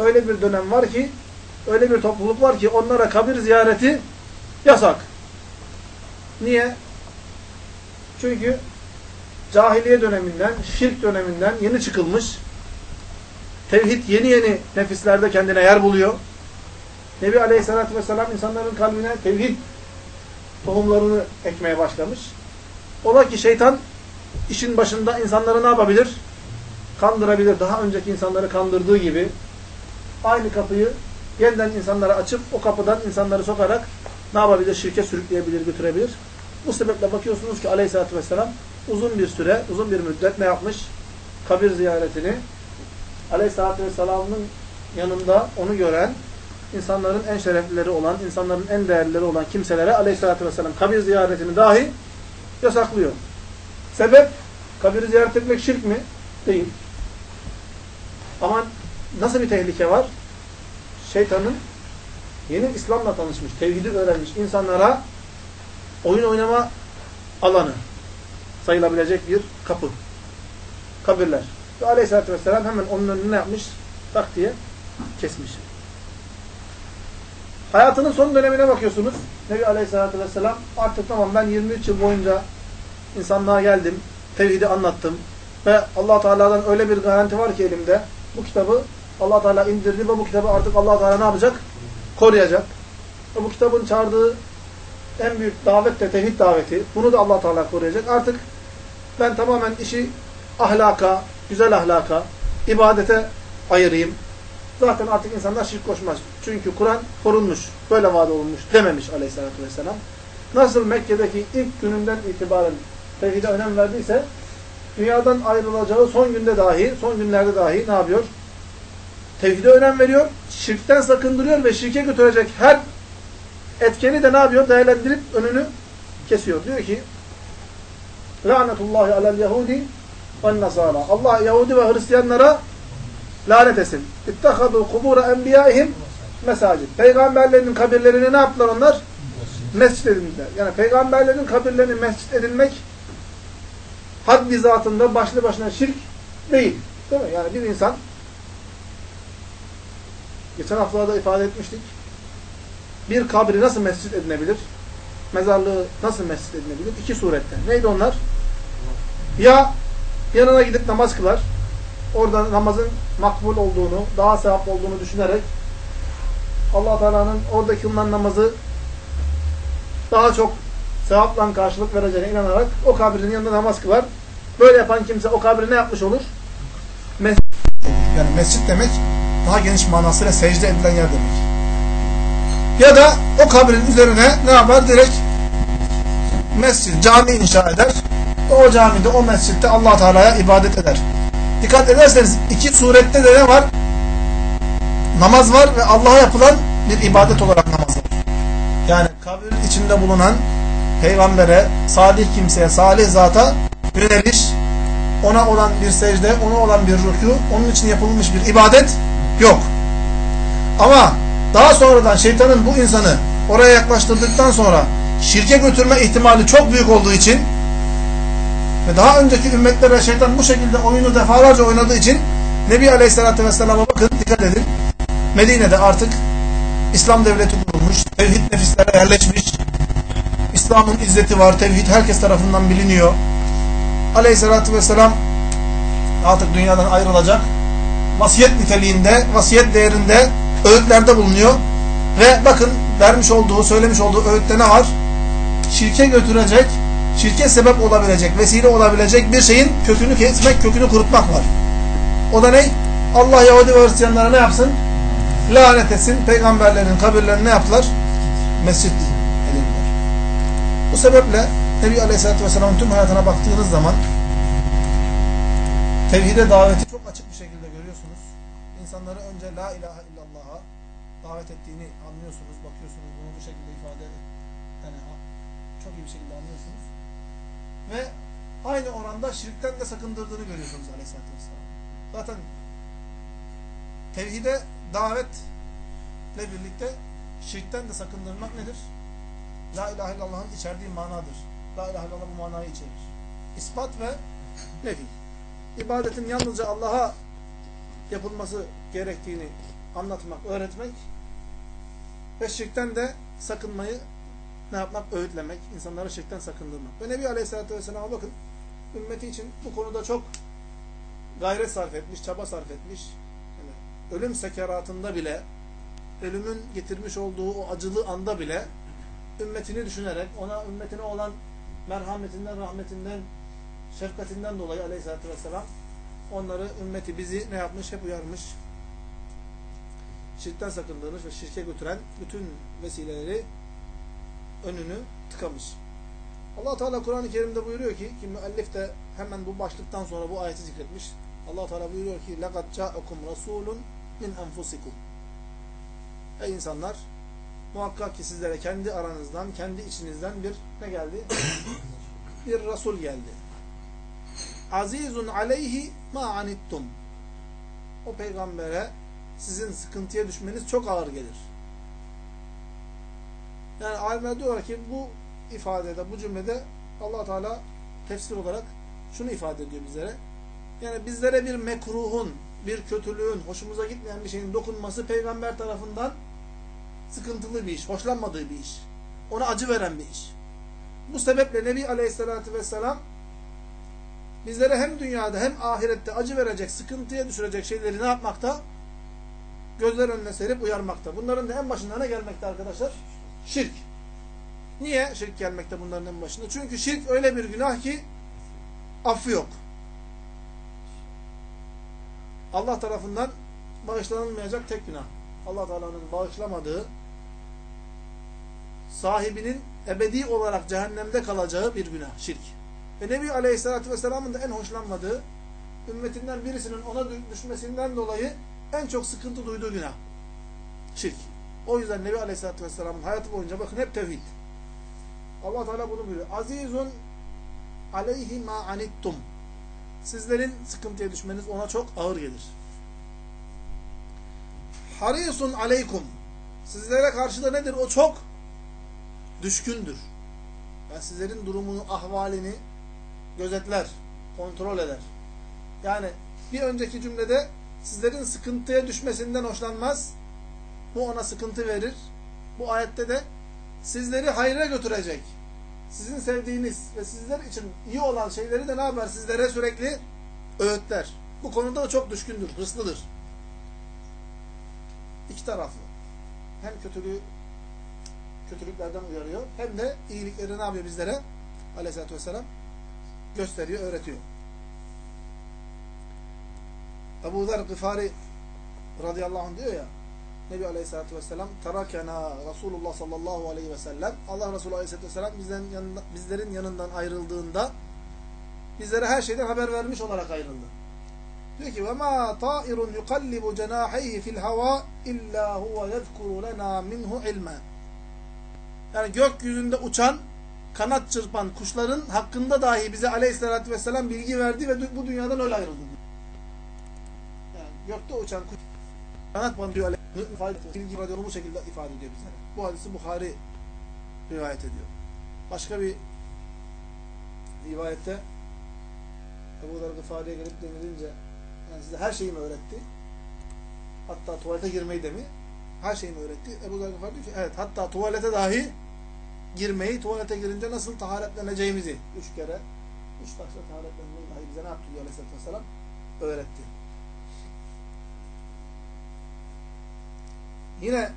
öyle bir dönem var ki, öyle bir topluluk var ki onlara kabir ziyareti yasak. Niye? Çünkü cahiliye döneminden, şirk döneminden yeni çıkılmış, tevhid yeni yeni nefislerde kendine yer buluyor. Nebi Aleyhisselatü Vesselam insanların kalbine tevhid tohumlarını ekmeye başlamış. Ola ki şeytan işin başında insanları ne yapabilir? Kandırabilir. Daha önceki insanları kandırdığı gibi aynı kapıyı yeniden insanlara açıp o kapıdan insanları sokarak ne yapabilir? Şirke sürükleyebilir, götürebilir. Bu sebeple bakıyorsunuz ki Aleyhisselatü Vesselam uzun bir süre, uzun bir müddet ne yapmış? Kabir ziyaretini Aleyhisselatü Vesselam'ın yanında onu gören, insanların en şereflileri olan, insanların en değerlileri olan kimselere Aleyhisselatü Vesselam kabir ziyaretini dahi yasaklıyor. Sebep, kabir ziyaret etmek şirk mi? Değil. Ama nasıl bir tehlike var? Şeytanın yeni İslam'la tanışmış, tevhidi öğrenmiş insanlara oyun oynama alanı sayılabilecek bir kapı. Kabirler. Ve Aleyhisselatü Vesselam hemen onun önüne ne yapmış? Tak diye kesmiş. Hayatının son dönemine bakıyorsunuz. Nebi Aleyhisselatü Vesselam artık tamam ben 23 yıl boyunca insanlığa geldim, tevhidi anlattım ve Allah Teala'dan öyle bir garanti var ki elimde. Bu kitabı Allah Teala indirdi ve bu kitabı artık Allah Teala ne yapacak? Koruyacak. Ve bu kitabın çağırdığı en büyük davet de tevhid daveti. Bunu da Allah Teala koruyacak. Artık ben tamamen işi ahlaka, güzel ahlaka, ibadete ayırayım. Zaten artık insanlar şirk koşmaz. Çünkü Kur'an korunmuş, böyle vaat olunmuş dememiş Aleyhisselatü Vesselam. Nasıl Mekke'deki ilk gününden itibaren tevhide önem verdiyse, dünyadan ayrılacağı son günde dahi, son günlerde dahi ne yapıyor? Tevhide önem veriyor, şirkten sakındırıyor ve şirke götürecek her etkeni de ne yapıyor? Değerlendirip önünü kesiyor. Diyor ki, Lânetullâhi alel yehûdi ve nasâra. Allah Yahudi ve Hristiyanlara lanet etsin. İttehadû kubûra enbiyâihim mesacid. Peygamberlerin kabirlerini ne yaptılar onlar? Mescid edindiler. Yani peygamberlerin kabirlerini mescid edinmek haddi zatında başlı başına şirk değil. Değil mi? Yani bir insan geçen haftalarda ifade etmiştik. Bir kabri nasıl mescid edinebilir? Mezarlığı nasıl mescid edinebilir? İki surette. Neydi onlar? Ya yanına gidip namaz kılar. Orada namazın makbul olduğunu, daha sevaplı olduğunu düşünerek Allah Teala'nın orada kılınan namazı daha çok sevapla karşılık vereceğine inanarak o kabrin yanında namaz kılar. Böyle yapan kimse o kabri ne yapmış olur? Mescid. Yani mescid demek daha geniş manasıyla secde edilen yer demek. Ya da o kabrin üzerine ne yapar? Direkt mescid, cami inşa eder. O camide, o mescitte Allah Teala'ya ibadet eder. Dikkat ederseniz iki surette de ne var? Namaz var ve Allah'a yapılan bir ibadet olarak namaz var. Yani kabir içinde bulunan peygambere, salih kimseye, salih zata yöneliş, ona olan bir secde, ona olan bir rükû, onun için yapılmış bir ibadet yok. Ama daha sonradan şeytanın bu insanı oraya yaklaştırdıktan sonra şirke götürme ihtimali çok büyük olduğu için ve daha önceki ümmetlere şeytan bu şekilde oyunu defalarca oynadığı için Nebi Aleyhisselatü Vesselam'a bakın, dikkat edin. Medine'de artık İslam devleti kurulmuş, tevhid nefislere yerleşmiş, İslam'ın izzeti var, tevhid herkes tarafından biliniyor. Aleyhisselatü Vesselam artık dünyadan ayrılacak. Vasiyet niteliğinde, vasiyet değerinde öğütlerde bulunuyor. Ve bakın vermiş olduğu, söylemiş olduğu öğütte ne var? Şirke götürecek, şirke sebep olabilecek, vesile olabilecek bir şeyin kökünü kesmek, kökünü kurutmak var. O da ne? Allah Yahudi ve Hristiyanlara ne yapsın? Lanet etsin. Peygamberlerin kabirlerini ne yaptılar? Mescid edildiler. Bu sebeple Nebi Aleyhisselatü Vesselam'ın tüm hayatına baktığınız zaman tevhide daveti çok açık bir şekilde görüyorsunuz. İnsanları önce la ilahe illallah'a davet ettiğini anlıyorsunuz, bakıyorsunuz. Bunu bu şekilde ifade yani çok iyi bir şekilde anlıyorsunuz. Ve aynı oranda şirkten de sakındırdığını görüyorsunuz Aleyhisselatü Vesselam. Zaten tevhide davetle birlikte şirkten de sakındırmak nedir? La ilahe illallah'ın içerdiği manadır. La ilahe illallah bu manayı içerir. İspat ve nefi. İbadetin yalnızca Allah'a yapılması gerektiğini anlatmak, öğretmek ve şirkten de sakınmayı ne yapmak? Öğütlemek, insanları şirkten sakındırmak. Ve Nebi Aleyhisselatü Vesselam'a bakın, ümmeti için bu konuda çok gayret sarf etmiş, çaba sarf etmiş. Yani ölüm sekeratında bile, ölümün getirmiş olduğu o acılı anda bile ümmetini düşünerek, ümmetine olan merhametinden, rahmetinden, şefkatinden dolayı Aleyhisselatü Vesselam onları, ümmeti, bizi ne yapmış? Hep uyarmış. Şirkten sakındırmış ve şirke götüren bütün vesileleri önünü tıkamış. Allah Teala Kur'an-ı Kerim'de buyuruyor ki müellif de hemen bu başlıktan sonra bu ayeti zikretmiş. Allah Teala buyuruyor ki لَقَدْ جَاءَكُمْ رَسُولٌ مِنْ أَنْفُسِكُمْ Ey insanlar, muhakkak ki sizlere kendi aranızdan, kendi içinizden bir ne geldi? Bir Resul geldi. Azizun aleyhi ma anittum. O peygambere sizin sıkıntıya düşmeniz çok ağır gelir. Yani alimler diyorlar ki bu ifadede, bu cümlede Allah Teala tefsir olarak şunu ifade ediyor bizlere. Yani bizlere bir mekruhun, bir kötülüğün, hoşumuza gitmeyen bir şeyin dokunması peygamber tarafından sıkıntılı bir iş, hoşlanmadığı bir iş. Ona acı veren bir iş. Bu sebeple Nebi Aleyhisselatü Vesselam bizlere hem dünyada hem ahirette acı verecek, sıkıntıya düşürecek şeyleri ne yapmakta? Gözler önüne serip uyarmakta. Bunların da en başında ne gelmekte arkadaşlar? Şirk. Niye şirk gelmekte bunların en başında? Çünkü şirk öyle bir günah ki affı yok. Allah tarafından bağışlanılmayacak tek günah. Allah Teala'nın bağışlamadığı, sahibinin ebedi olarak cehennemde kalacağı bir günah, şirk. Ve Nebi Aleyhisselatü Vesselam'ın da en hoşlanmadığı, ümmetinden birisinin ona düşmesinden dolayı en çok sıkıntı duyduğu günah, şirk. O yüzden Nebi Aleyhisselatü Vesselam'ın hayatı boyunca bakın hep tevhid. Allah Teala bunu buyuruyor. Azizun aleyhi ma anittum. Sizlerin sıkıntıya düşmeniz ona çok ağır gelir. Harisun aleykum. Sizlere karşı da nedir? O çok düşkündür. Yani sizlerin durumunu, ahvalini gözetler, kontrol eder. Yani bir önceki cümlede sizlerin sıkıntıya düşmesinden hoşlanmaz. Bu ona sıkıntı verir. Bu ayette de sizleri hayra götürecek, sizin sevdiğiniz ve sizler için iyi olan şeyleri de ne yapar? Sizlere sürekli öğütler. Bu konuda da çok düşkündür, hırslıdır. İki taraflı. Hem kötülüklerden uyarıyor, hem de iyilikleri ne yapıyor bizlere? Aleyhisselatü Vesselam gösteriyor, öğretiyor. Ebu Zer Gıfari radıyallahu anh diyor ya, Nebi Aleyhisselatü Vesselam terakena Resulullah sallallahu aleyhi ve sellem, Allah Resulü Aleyhisselatü Vesselam bizlerin yanından ayrıldığında bizlere her şeyden haber vermiş olarak ayrıldı. Diyor ki ve ma ta'irun yuqallibu cenahihi fil hava illa huve yezkuru lena minhu ilma. Yani gökyüzünde uçan, kanat çırpan kuşların hakkında dahi bize Aleyhisselatü Vesselam bilgi verdi ve bu dünyadan öyle ayrıldı. Yani gökte uçan kuş, kanat banıyor, bilgi radyonu bu şekilde ifade ediyor bize. Bu hadisi Buhari rivayet ediyor. Başka bir rivayette Ebu Zer Gıfari'ye gelip denilince yani size her şeyi mi öğretti? Hatta tuvalete girmeyi de mi? Her şeyi mi öğretti? Ebu Zer Gıfari diyor ki evet, hatta tuvalete dahi girmeyi, tuvalete girince nasıl taharetleneceğimizi 3 kere, 3 taşla taharetlenmeyi dahi bize ne yaptı diyor Aleyhisselatü Vesselam? Öğretti. Yine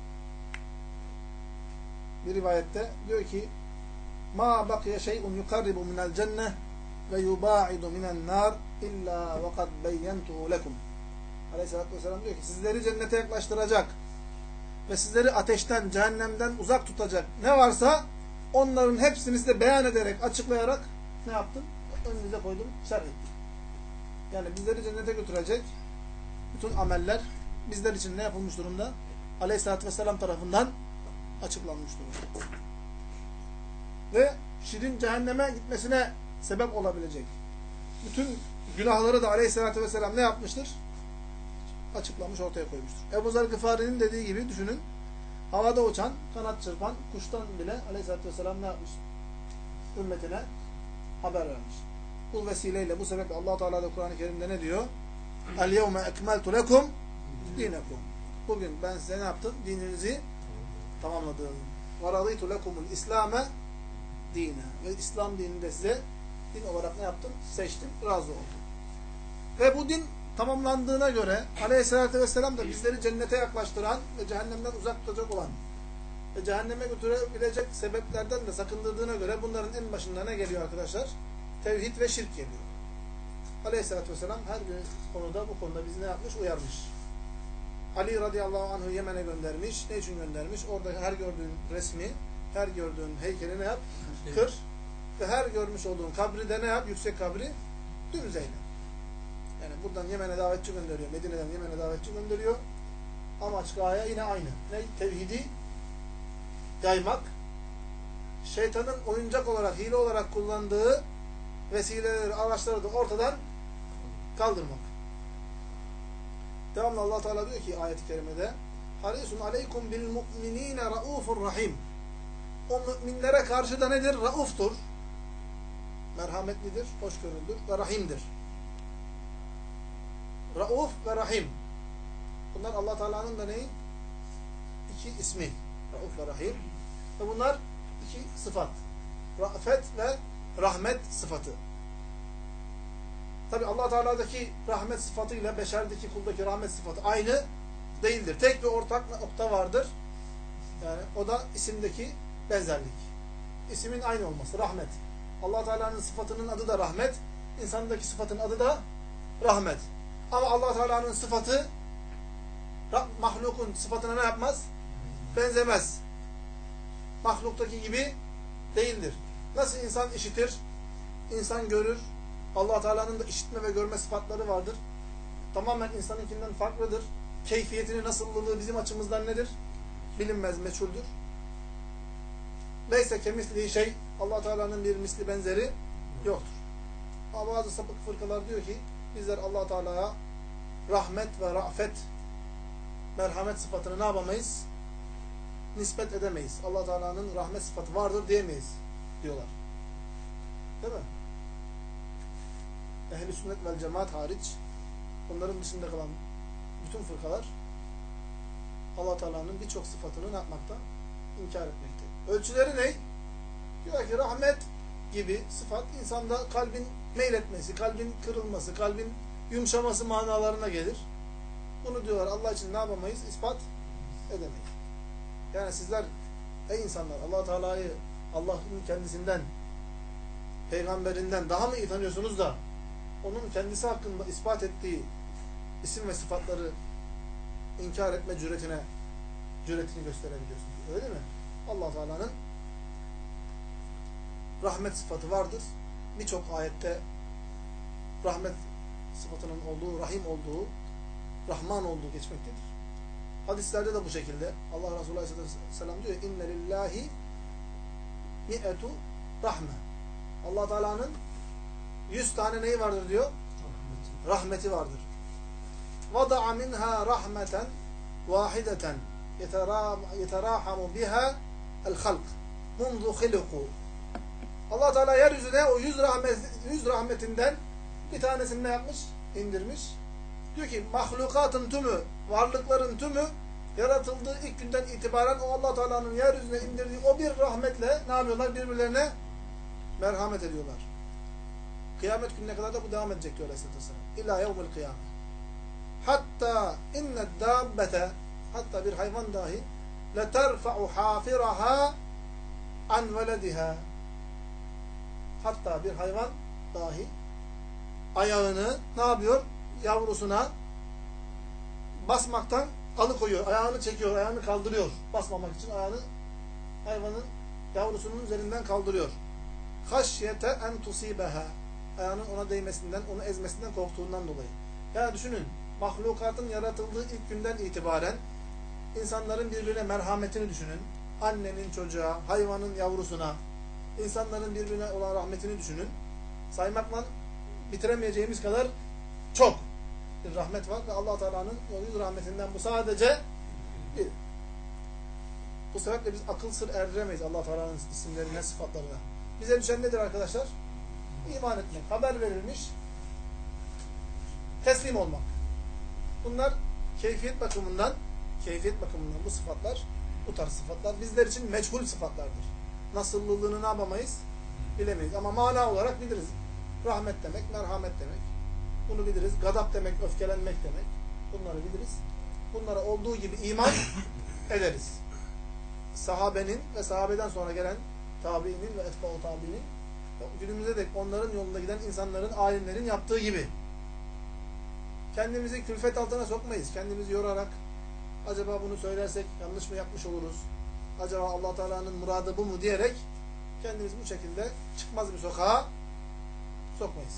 bir rivayette diyor ki ma baqiya şey'un yuqarribu minel cenneh ve yuba'idu minen nar illa ve kad beyyentuhu lekum. Aleyhisselatü Vesselam diyor ki sizleri cennete yaklaştıracak ve sizleri ateşten, cehennemden uzak tutacak ne varsa onların hepsini size beyan ederek, açıklayarak ne yaptım? Önünüze koydum, şerh ettim. Yani bizleri cennete götürecek bütün ameller bizler için ne yapılmış durumda? Aleyhisselatü Vesselam tarafından açıklanmış durumda. Ve şirkin cehenneme gitmesine sebep olabilecek bütün günahları da Aleyhisselatü Vesselam ne yapmıştır? Açıklamış, ortaya koymuştur. Ebu Zer Gıfari'nin dediği gibi düşünün, havada uçan, kanat çırpan kuştan bile Aleyhisselatü Vesselam ne yapmış? Ümmetine haber vermiş. Bu vesileyle, bu sebeple Allah-u Teala da Kur'an-ı Kerim'de ne diyor? El-yevme ekmeltu lekum dinekum. bugün ben size ne yaptım? Dininizi tamamladım. وَرَضِيتُ لَكُمُ الْاِسْلَامَ dine. Ve İslam dinini de size din olarak ne yaptım? Seçtim, razı oldum. Ve bu din tamamlandığına göre Aleyhisselatü Vesselam da bizleri cennete yaklaştıran ve cehennemden uzak tutacak olan ve cehenneme götürebilecek sebeplerden de sakındırdığına göre bunların en başında ne geliyor arkadaşlar? Tevhid ve şirk geliyor. Aleyhisselatü Vesselam her bir konuda, bu konuda bizi ne yapmış? Uyarmış. Ali radıyallahu anh'ı Yemen'e göndermiş. Ne için göndermiş? Orada her gördüğün resmi, her gördüğün heykeli ne yap? Kır. Ve her görmüş olduğun kabri de ne yap? Yüksek kabri dümdüz eyle. Yani buradan Yemen'e davetçi gönderiyor. Medine'den Yemen'e davetçi gönderiyor. Amaç, gaye yine aynı. Ne? Tevhidi yaymak. Şeytanın oyuncak olarak, hile olarak kullandığı vesileleri, araçları da ortadan kaldırmak. Devamlı Allah Teala diyor ki ayet-i kerimede harisun aleykum bil mu'minine raufur rahim. O müminlere karşı da nedir? Rauftur. Merhametlidir, hoşgörüldür ve rahimdir. Rauf ve rahim. Bunlar Allah Teala'nın da neyi? İki ismi. Rauf ve rahim. Ve bunlar iki sıfat. Ra'fet ve rahmet sıfatı. Tabi Allah Teala'daki rahmet sıfatıyla beşerdeki kuldaki rahmet sıfatı aynı değildir. Tek bir ortak nokta vardır. Yani o da isimdeki benzerlik. İsmin aynı olması. Rahmet. Allah Teala'nın sıfatının adı da rahmet. İnsandaki sıfatın adı da rahmet. Ama Allah Teala'nın sıfatı mahlukun sıfatına ne yapmaz? Benzemez. Mahluktaki gibi değildir. Nasıl insan işitir? İnsan görür. Allah Teala'nın da işitme ve görme sıfatları vardır. Tamamen insanınkinden farklıdır. Keyfiyetini, nasıllılığı bizim açımızdan nedir? Bilinmez, meçhuldür. Neyse kemisliği şey, Allah Teala'nın bir misli benzeri yoktur. Ama bazı sapık fırkalar diyor ki bizler Allah Teala'ya rahmet ve ra'fet, merhamet sıfatını ne yapamayız? Nispet edemeyiz. Allah Teala'nın rahmet sıfatı vardır diyemeyiz diyorlar. Değil mi? Ehl-i sünnet vel cemaat hariç onların dışında kalan bütün fırkalar Allah Teala'nın birçok sıfatını ne yapmakta? İnkar etmekte. Ölçüleri ne? Diyor ki rahmet gibi sıfat insanda kalbin meyletmesi, kalbin kırılması, kalbin yumuşaması manalarına gelir. Bunu diyorlar Allah için ne yapamayız? İspat edemeyiz. Yani sizler ey insanlar Allah Teala'yı Allah'ın kendisinden, peygamberinden daha mı iyi tanıyorsunuz da onun kendisi hakkında ispat ettiği isim ve sıfatları inkar etme cüretini gösterebiliyorsunuz. Öyle mi? Allah Teala'nın rahmet sıfatı vardır. Birçok ayette rahmet sıfatının olduğu, rahim olduğu, rahman olduğu geçmektedir. Hadislerde de bu şekilde. Allah Resulü Aleyhisselam diyor inne lillahi mi'etu rahme. Allah Teala'nın 100 tane neyi vardır diyor? Rahmeti vardır. Vada'a minha rahmeten vahideten yeterahamu biha el-halk mundu khiliku. Allah Teala yeryüzüne o 100 rahmetinden bir tanesini ne yapmış? İndirmiş. Diyor ki mahlukatın tümü, varlıkların tümü yaratıldığı ilk günden itibaren o Allah Teala'nın yeryüzüne indirdiği o bir rahmetle ne yapıyorlar? Birbirlerine merhamet ediyorlar. Kıyamet gününe kadar da bu devam edecek diyor Aleyhisselatü Vesselam. İlla yevmül kıyamet. Hatta inned dabbete, hatta bir hayvan dahi leterfa'u hafiraha an velediha. Hatta bir hayvan dahi ayağını ne yapıyor? Yavrusuna basmaktan alıkoyuyor. Ayağını çekiyor, ayağını kaldırıyor. Basmamak için ayağını hayvanın yavrusunun üzerinden kaldırıyor. Haşyete en tusibeha. Ayağının ona değmesinden, onu ezmesinden korktuğundan dolayı. Yani düşünün, mahlukatın yaratıldığı ilk günden itibaren insanların birbirine merhametini düşünün. Annenin çocuğa, hayvanın yavrusuna, insanların birbirine olan rahmetini düşünün. Saymakla bitiremeyeceğimiz kadar çok bir rahmet var ve Allah Teala'nın o yüz rahmetinden bu sadece bir. Bu sebeple biz akıl sır erdiremeyiz Allah Teala'nın isimlerine, sıfatlarına. Bize düşen nedir arkadaşlar? İman etmek. Haber verilmiş, teslim olmak. Bunlar keyfiyet bakımından keyfiyet bakımından bu sıfatlar, bu tarz sıfatlar bizler için meçhul sıfatlardır. Nasıllılığını ne yapamayız? Bilemeyiz. Ama mana olarak biliriz. Rahmet demek, merhamet demek. Bunu biliriz. Gadap demek, öfkelenmek demek. Bunları biliriz. Bunlara olduğu gibi iman ederiz. Sahabenin ve sahabeden sonra gelen tabiinin ve etba'u tabiinin günümüzde de onların yolunda giden insanların, alimlerin yaptığı gibi. Kendimizi külfet altına sokmayız. Kendimizi yorarak acaba bunu söylersek yanlış mı yapmış oluruz? Acaba Allah Teala'nın muradı bu mu diyerek kendimizi bu şekilde çıkmaz bir sokağa sokmayız.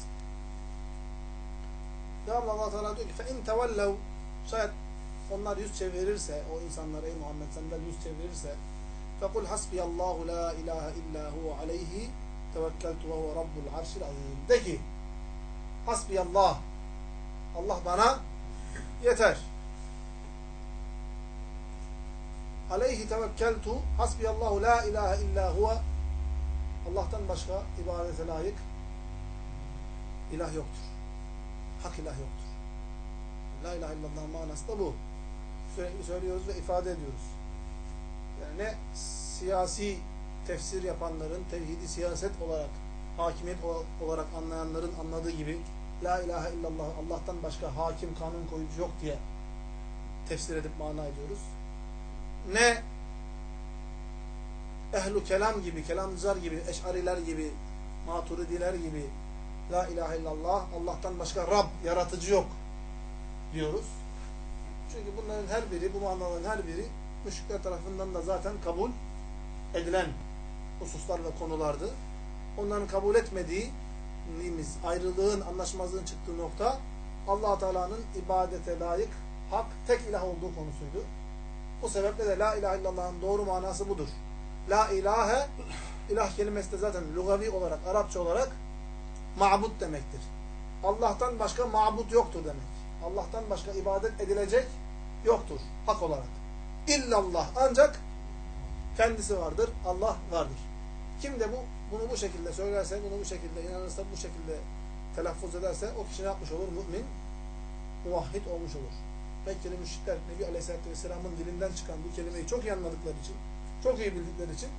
Devamlı Allah Teala diyor ki فَاِنْ تَوَلَّوْا şayet onlar yüz çevirirse, o insanlar ey Muhammed senden yüz çevirirse فَقُلْ حَسْبِيَ اللّٰهُ لَا اِلَٰهَ اِلَّا هُوَ عَلَيْهِ تَوَكَّلْتُ وَهُوَ رَبُّ الْعَرْشِ الْعَظِيمِ de ki Hasbiyallah, Allah bana yeter. Aleyhi tevekkeltu hasbiyallahu la ilahe illa huve Allah'tan başka ibadete layık ilah yoktur. Hak ilah yoktur. La ilahe illallah manası da bu. Sürekli söylüyoruz ve ifade ediyoruz. Yani ne siyasi tefsir yapanların, tevhidi siyaset olarak, hakimiyet olarak anlayanların anladığı gibi la ilahe illallah Allah'tan başka hakim, kanun koyucu yok diye tefsir edip mana ediyoruz. Ne ehlu kelam gibi, kelamcılar gibi, eş'ariler gibi, maturidiler gibi la ilahe illallah Allah'tan başka Rab, yaratıcı yok diyoruz. Çünkü bunların her biri, bu manaların her biri müşrikler tarafından da zaten kabul edilen hususlar ve konulardı. Onların kabul etmediğimiz ayrılığın, anlaşmazlığın çıktığı nokta Allah Teala'nın ibadete layık, hak, tek ilah olduğu konusuydu. Bu sebeple de la ilahe illallah'ın doğru manası budur. La ilahe, ilah kelimesi de zaten lugavi olarak, Arapça olarak ma'bud demektir. Allah'tan başka ma'bud yoktur demek. Allah'tan başka ibadet edilecek yoktur hak olarak. İllallah, ancak kendisi vardır, Allah vardır. Kim de bunu bu şekilde söylerse, bunu bu şekilde inanırsa, bu şekilde telaffuz ederse o kişi ne yapmış olur? Mümin, muvahhid olmuş olur. Mekkeli müşrikler Nebi Aleyhisselatü Vesselam'ın dilinden çıkan bu kelimeyi çok iyi anladıkları için, çok iyi bildikleri için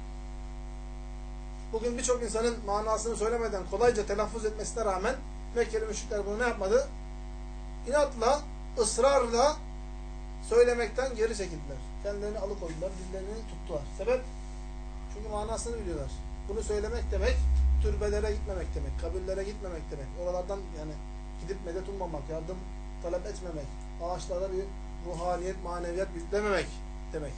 bugün birçok insanın manasını söylemeden kolayca telaffuz etmesine rağmen Mekkeli müşrikler bunu ne yapmadı? İnatla, ısrarla söylemekten geri çekildiler. Kendilerini alıkoydular, dillerini tuttular. Sebep? Çünkü manasını biliyorlar. Bunu söylemek demek, türbelere gitmemek demek, kabirlere gitmemek demek. Oralardan yani gidip medet ummamak, yardım talep etmemek, ağaçlara bir ruhaniyet, maneviyat yüklememek demek.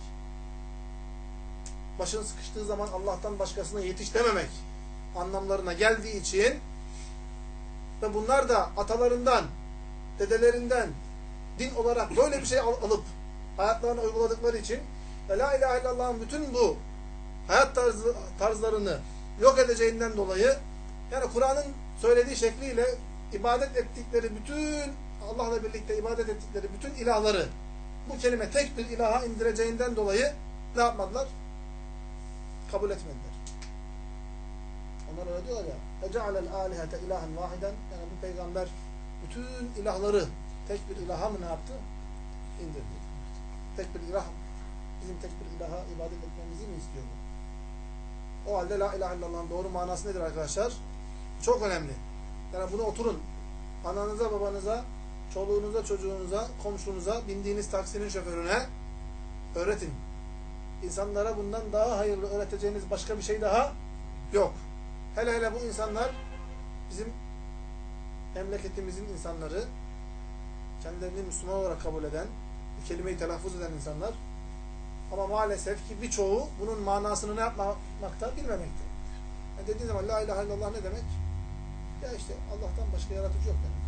Başın sıkıştığı zaman Allah'tan başkasına yetiş dememek anlamlarına geldiği için ve bunlar da atalarından, dedelerinden din olarak böyle bir şey alıp hayatlarına uyguladıkları için ve la ilahe illallah'ın bütün bu hayat tarzlarını yok edeceğinden dolayı, yani Kur'an'ın söylediği şekliyle ibadet ettikleri bütün, Allah'la birlikte ibadet ettikleri bütün ilahları bu kelime tek bir ilaha indireceğinden dolayı ne yapmadılar? Kabul etmediler. Onlar öyle diyorlar ya اَجَعَلَ الْآلِهَةَ اِلَٰهًا وَاحِدًا yani bu peygamber bütün ilahları tek bir ilaha mı ne yaptı? İndirdi. Tek bir ilah, bizim tek bir ilaha ibadet etmemizi mi istiyor bu? O halde la ilahe illallah'ın doğru manası nedir arkadaşlar? Çok önemli. Yani bunu oturun. Ananıza, babanıza, çoluğunuza, çocuğunuza, komşunuza, bindiğiniz taksinin şoförüne öğretin. İnsanlara bundan daha hayırlı öğreteceğiniz başka bir şey daha yok. Hele hele bu insanlar bizim memleketimizin insanları, kendilerini Müslüman olarak kabul eden, bu kelimeyi telaffuz eden insanlar, ama maalesef ki birçoğu bunun manasını ne yapmakta? Bilmemekte. Yani dediğin zaman la ilahe illallah ne demek? Ya işte Allah'tan başka yaratıcı yok demek.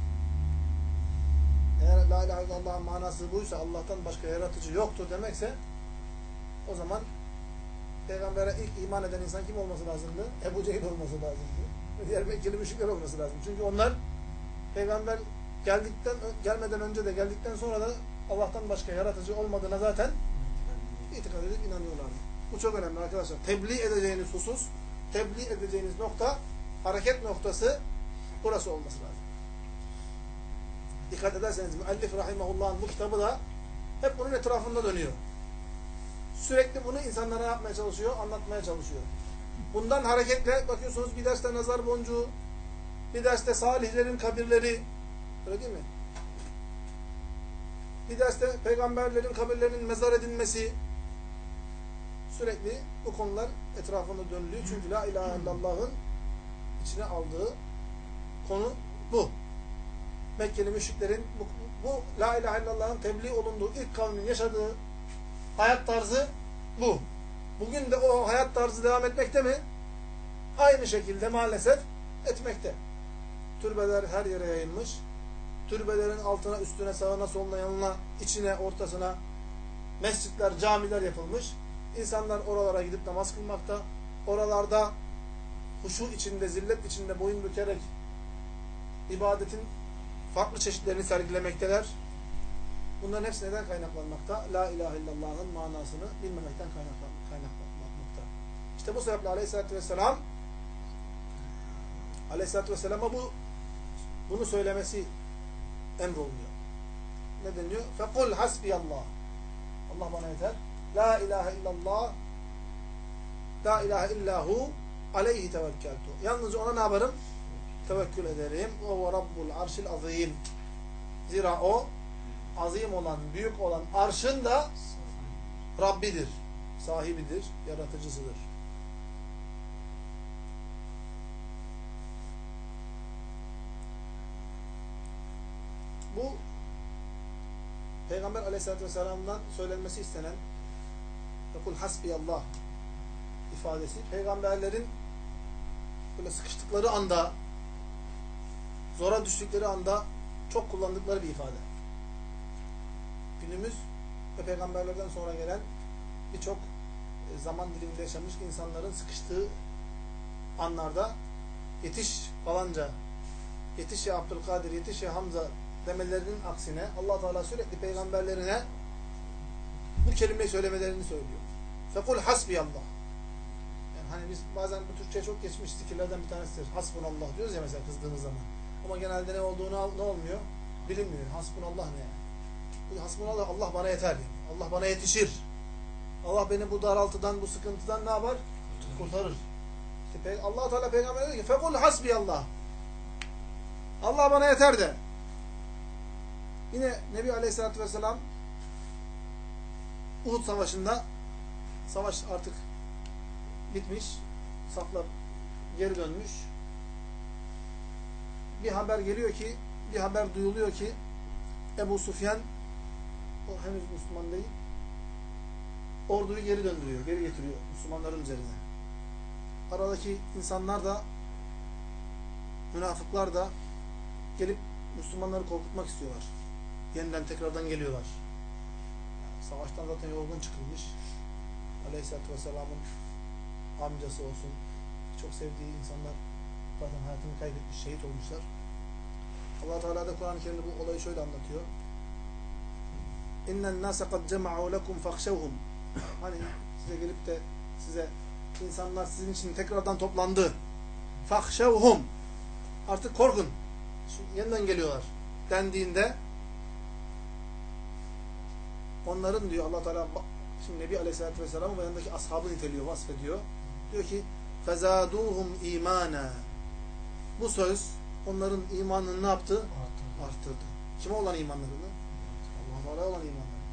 Eğer la ilahe illallah'ın manası buysa, Allah'tan başka yaratıcı yoktur demekse, o zaman Peygamber'e ilk iman eden insan kim olması lazımdı? Ebu Cehil olması lazımdı. Ve diğer Mekkeli müşrikler olması lazım. Çünkü onlar Peygamber gelmeden önce de geldikten sonra da Allah'tan başka yaratıcı olmadığına zaten itikad edip inanıyorlardı. Bu çok önemli arkadaşlar. Tebliğ edeceğiniz husus, tebliğ edeceğiniz nokta, hareket noktası burası olması lazım. Dikkat ederseniz müellif rahimehullah'ın bu kitabı da hep bunun etrafında dönüyor. Sürekli bunu insanlara yapmaya çalışıyor, anlatmaya çalışıyor. Bundan hareketle bakıyorsunuz bir derste nazar boncuğu, bir derste salihlerin kabirleri, öyle değil mi? Bir derste peygamberlerin kabirlerinin mezar edilmesi, sürekli bu konular etrafında dönülüyor. Çünkü la ilahe illallah'ın içine aldığı konu bu. Mekkeli müşriklerin bu la ilahe illallah'ın tebliğ olunduğu ilk kavmin yaşadığı hayat tarzı bu. Bugün de o hayat tarzı devam etmekte mi? Aynı şekilde maalesef etmekte. Türbeler her yere yayılmış. Türbelerin altına, üstüne, sağına, soluna, yanına, içine, ortasına mescitler, camiler yapılmış. İnsanlar oralara gidip namaz kılmakta. Oralarda huşu içinde, zillet içinde boyun bükerek ibadetin farklı çeşitlerini sergilemekteler. Bunların hepsi neden kaynaklanmakta? La ilahe illallah'ın manasını bilmemekten kaynaklanmakta. İşte bu sebeple Aleyhisselatü Vesselam'a bunu söylemesi emrolunuyor. Ne deniyor? فَقُلْ حَسْبِيَ اللّٰهِ Allah bana yeter. La ilahe illallah La ilahe illahu aleyhi tevekkeltu. Yalnızca ona ne yaparım? Tevekkül ederim. O Rabbul arşil azim. Zira o azim olan, büyük olan arşın da Rabbidir. Sahibidir, yaratıcısıdır. Bu Peygamber Aleyhisselatü Vesselam'dan söylenmesi istenen "Kul hasbiyallah" ifadesi peygamberlerin böyle sıkıştıkları anda, zora düştükleri anda çok kullandıkları bir ifade. Günümüz ve peygamberlerden sonra gelen birçok zaman diliminde yaşamış insanların sıkıştığı anlarda yetiş falanca, yetiş ya Abdülkadir, yetiş ya Hamza demelerinin aksine Allah Teala sürekli peygamberlerine bu kelimeyi söylemelerini söylüyor. Fekul hasbiyallah. Yani hani biz bazen bu Türkçe'ye çok geçmiş zikirlerden bir tanesidir. Hasbunallah diyoruz ya mesela kızdığımız zaman. Ama genelde ne olduğunu ne olmuyor? Bilinmiyor. Hasbunallah ne yani? Bu hasbunallah Allah bana yeter yani. Allah bana yetişir. Allah beni bu daraltıdan, bu sıkıntıdan ne yapar? Kurtarır. İşte Allah Teala peygamberine diyor ki fekul hasbiyallah. Allah bana yeter de. Yine Nebi Aleyhisselatü Vesselam Uhud Savaşı'nda savaş artık bitmiş. Saflar geri dönmüş. Bir haber geliyor ki, bir haber duyuluyor ki Ebu Sufyan o henüz Müslüman değil. Orduyu geri döndürüyor, geri getiriyor Müslümanların üzerine. Aradaki insanlar da münafıklar da gelip Müslümanları korkutmak istiyorlar. Yeniden tekrardan geliyorlar. Yani savaştan zaten yorgun çıkılmış. Aleyhisselatü Vesselam'ın amcası olsun, çok sevdiği insanlar zaten hayatını kaybetmiş, şehit olmuşlar. Allah Teala da Kur'an-ı Kerim'de bu olayı şöyle anlatıyor. İnnen nâse kad cema'u lekum fakhşevhum. Hani size gelip de size insanlar sizin için tekrardan toplandı. Fakhşevhum. Artık korkun. Yeniden geliyorlar dendiğinde onların diyor Allah Teala şimdi Nebi Aleyhisselatü Vesselam ve yanındaki ashabı niteliyor, vasfediyor. Diyor ki fezaduhum imana. Bu söz onların imanını ne yaptı? Arttırdı. Kime olan imanlarını? Allah Teala'ya olan imanlarını.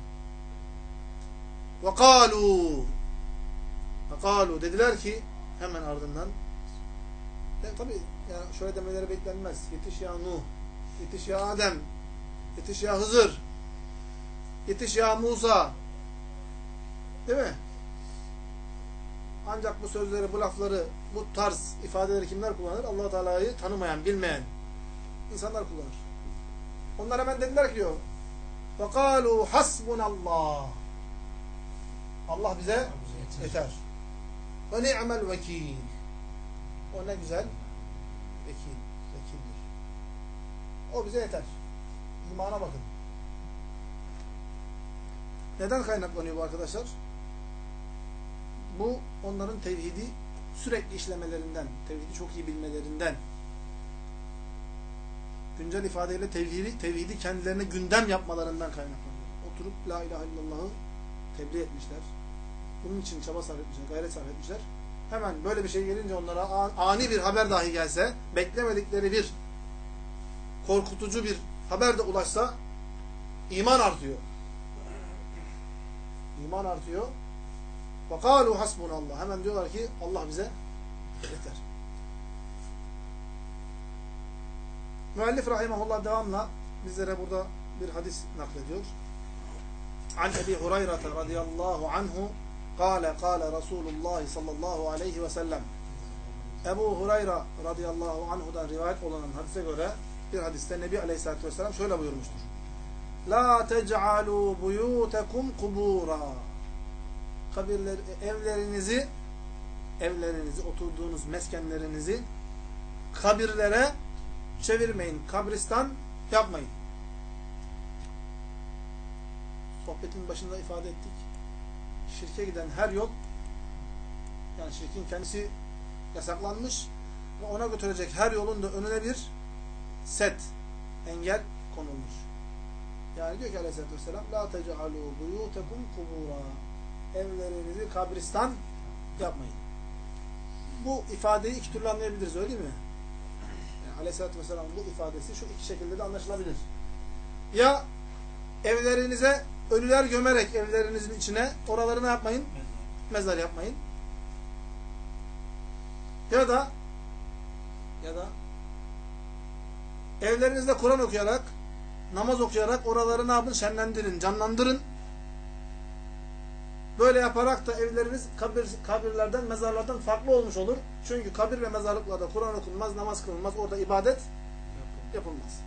Ve kâlû dediler ki hemen ardından tabi yani şöyle demeleri beklenmez. Yetiş ya Nuh, yetiş ya Adem, yetiş ya Hızır, yetiş ya Musa. Değil mi? Ancak bu sözleri, bu lafları, bu tarz ifadeleri kimler kullanır? Allah Teala'yı tanımayan, bilmeyen insanlar kullanır. Onlar hemen dediler ki diyor وَقَالُوا حَسْبُنَ اللّٰهِ Allah bize yeter. وَنِعْمَ الْوَكِيلِ O ne güzel vekildir. O bize yeter. İmana bakın. Neden kaynaklanıyor bu arkadaşlar? Bu onların tevhidi sürekli işlemelerinden, tevhidi çok iyi bilmelerinden, güncel ifadeyle tevhidi kendilerine gündem yapmalarından kaynaklanıyor. oturup la ilahe illallah'ı tebliğ etmişler. Bunun için çaba sarf etmişler, gayret sarf etmişler. Hemen böyle bir şey gelince onlara ani bir haber dahi gelse, beklemedikleri bir korkutucu bir haber de ulaşsa iman artıyor. İman artıyor. وَقَالُوا حَسْبُنَ Allah. Hemen diyorlar ki Allah bize yeter. Müellif rahimahullah devamla bizlere burada bir hadis naklediyor. An Ebi Hureyre radıyallahu anhu قال قال Resulullah sallallahu aleyhi ve sellem. Ebu Hureyre radıyallahu anhu'dan rivayet olan hadise göre bir hadiste Nebi Aleyhisselatü Vesselam şöyle buyurmuştur. La tec'alû buyûtekum kubûrâ. Evlerinizi, oturduğunuz meskenlerinizi kabirlere çevirmeyin. Kabristan yapmayın. Sohbetin başında ifade ettik. Şirke giden her yol, yani şirkin kendisi yasaklanmış ve ona götürecek her yolun da önüne bir set, engel konulmuş. Yani diyor ki Aleyhisselatü Vesselam la tec'alû buyûtekum kubûrâ. Evlerinizi kabristan yapmayın. Bu ifadeyi iki türlü anlayabiliriz, öyle değil mi? Yani Aleyhisselatü Vesselam'ın bu ifadesi şu iki şekilde de anlaşılabilir. Ya evlerinize ölüler gömerek evlerinizin içine oraları ne yapmayın? Mezar yapmayın. Ya da evlerinizde Kur'an okuyarak, namaz okuyarak oraları ne yapın? Şenlendirin, canlandırın. Böyle yaparak da evleriniz kabirlerden, mezarlardan farklı olmuş olur. Çünkü kabir ve mezarlıklarda Kur'an okunmaz, namaz kılınmaz, orada ibadet yapılmaz.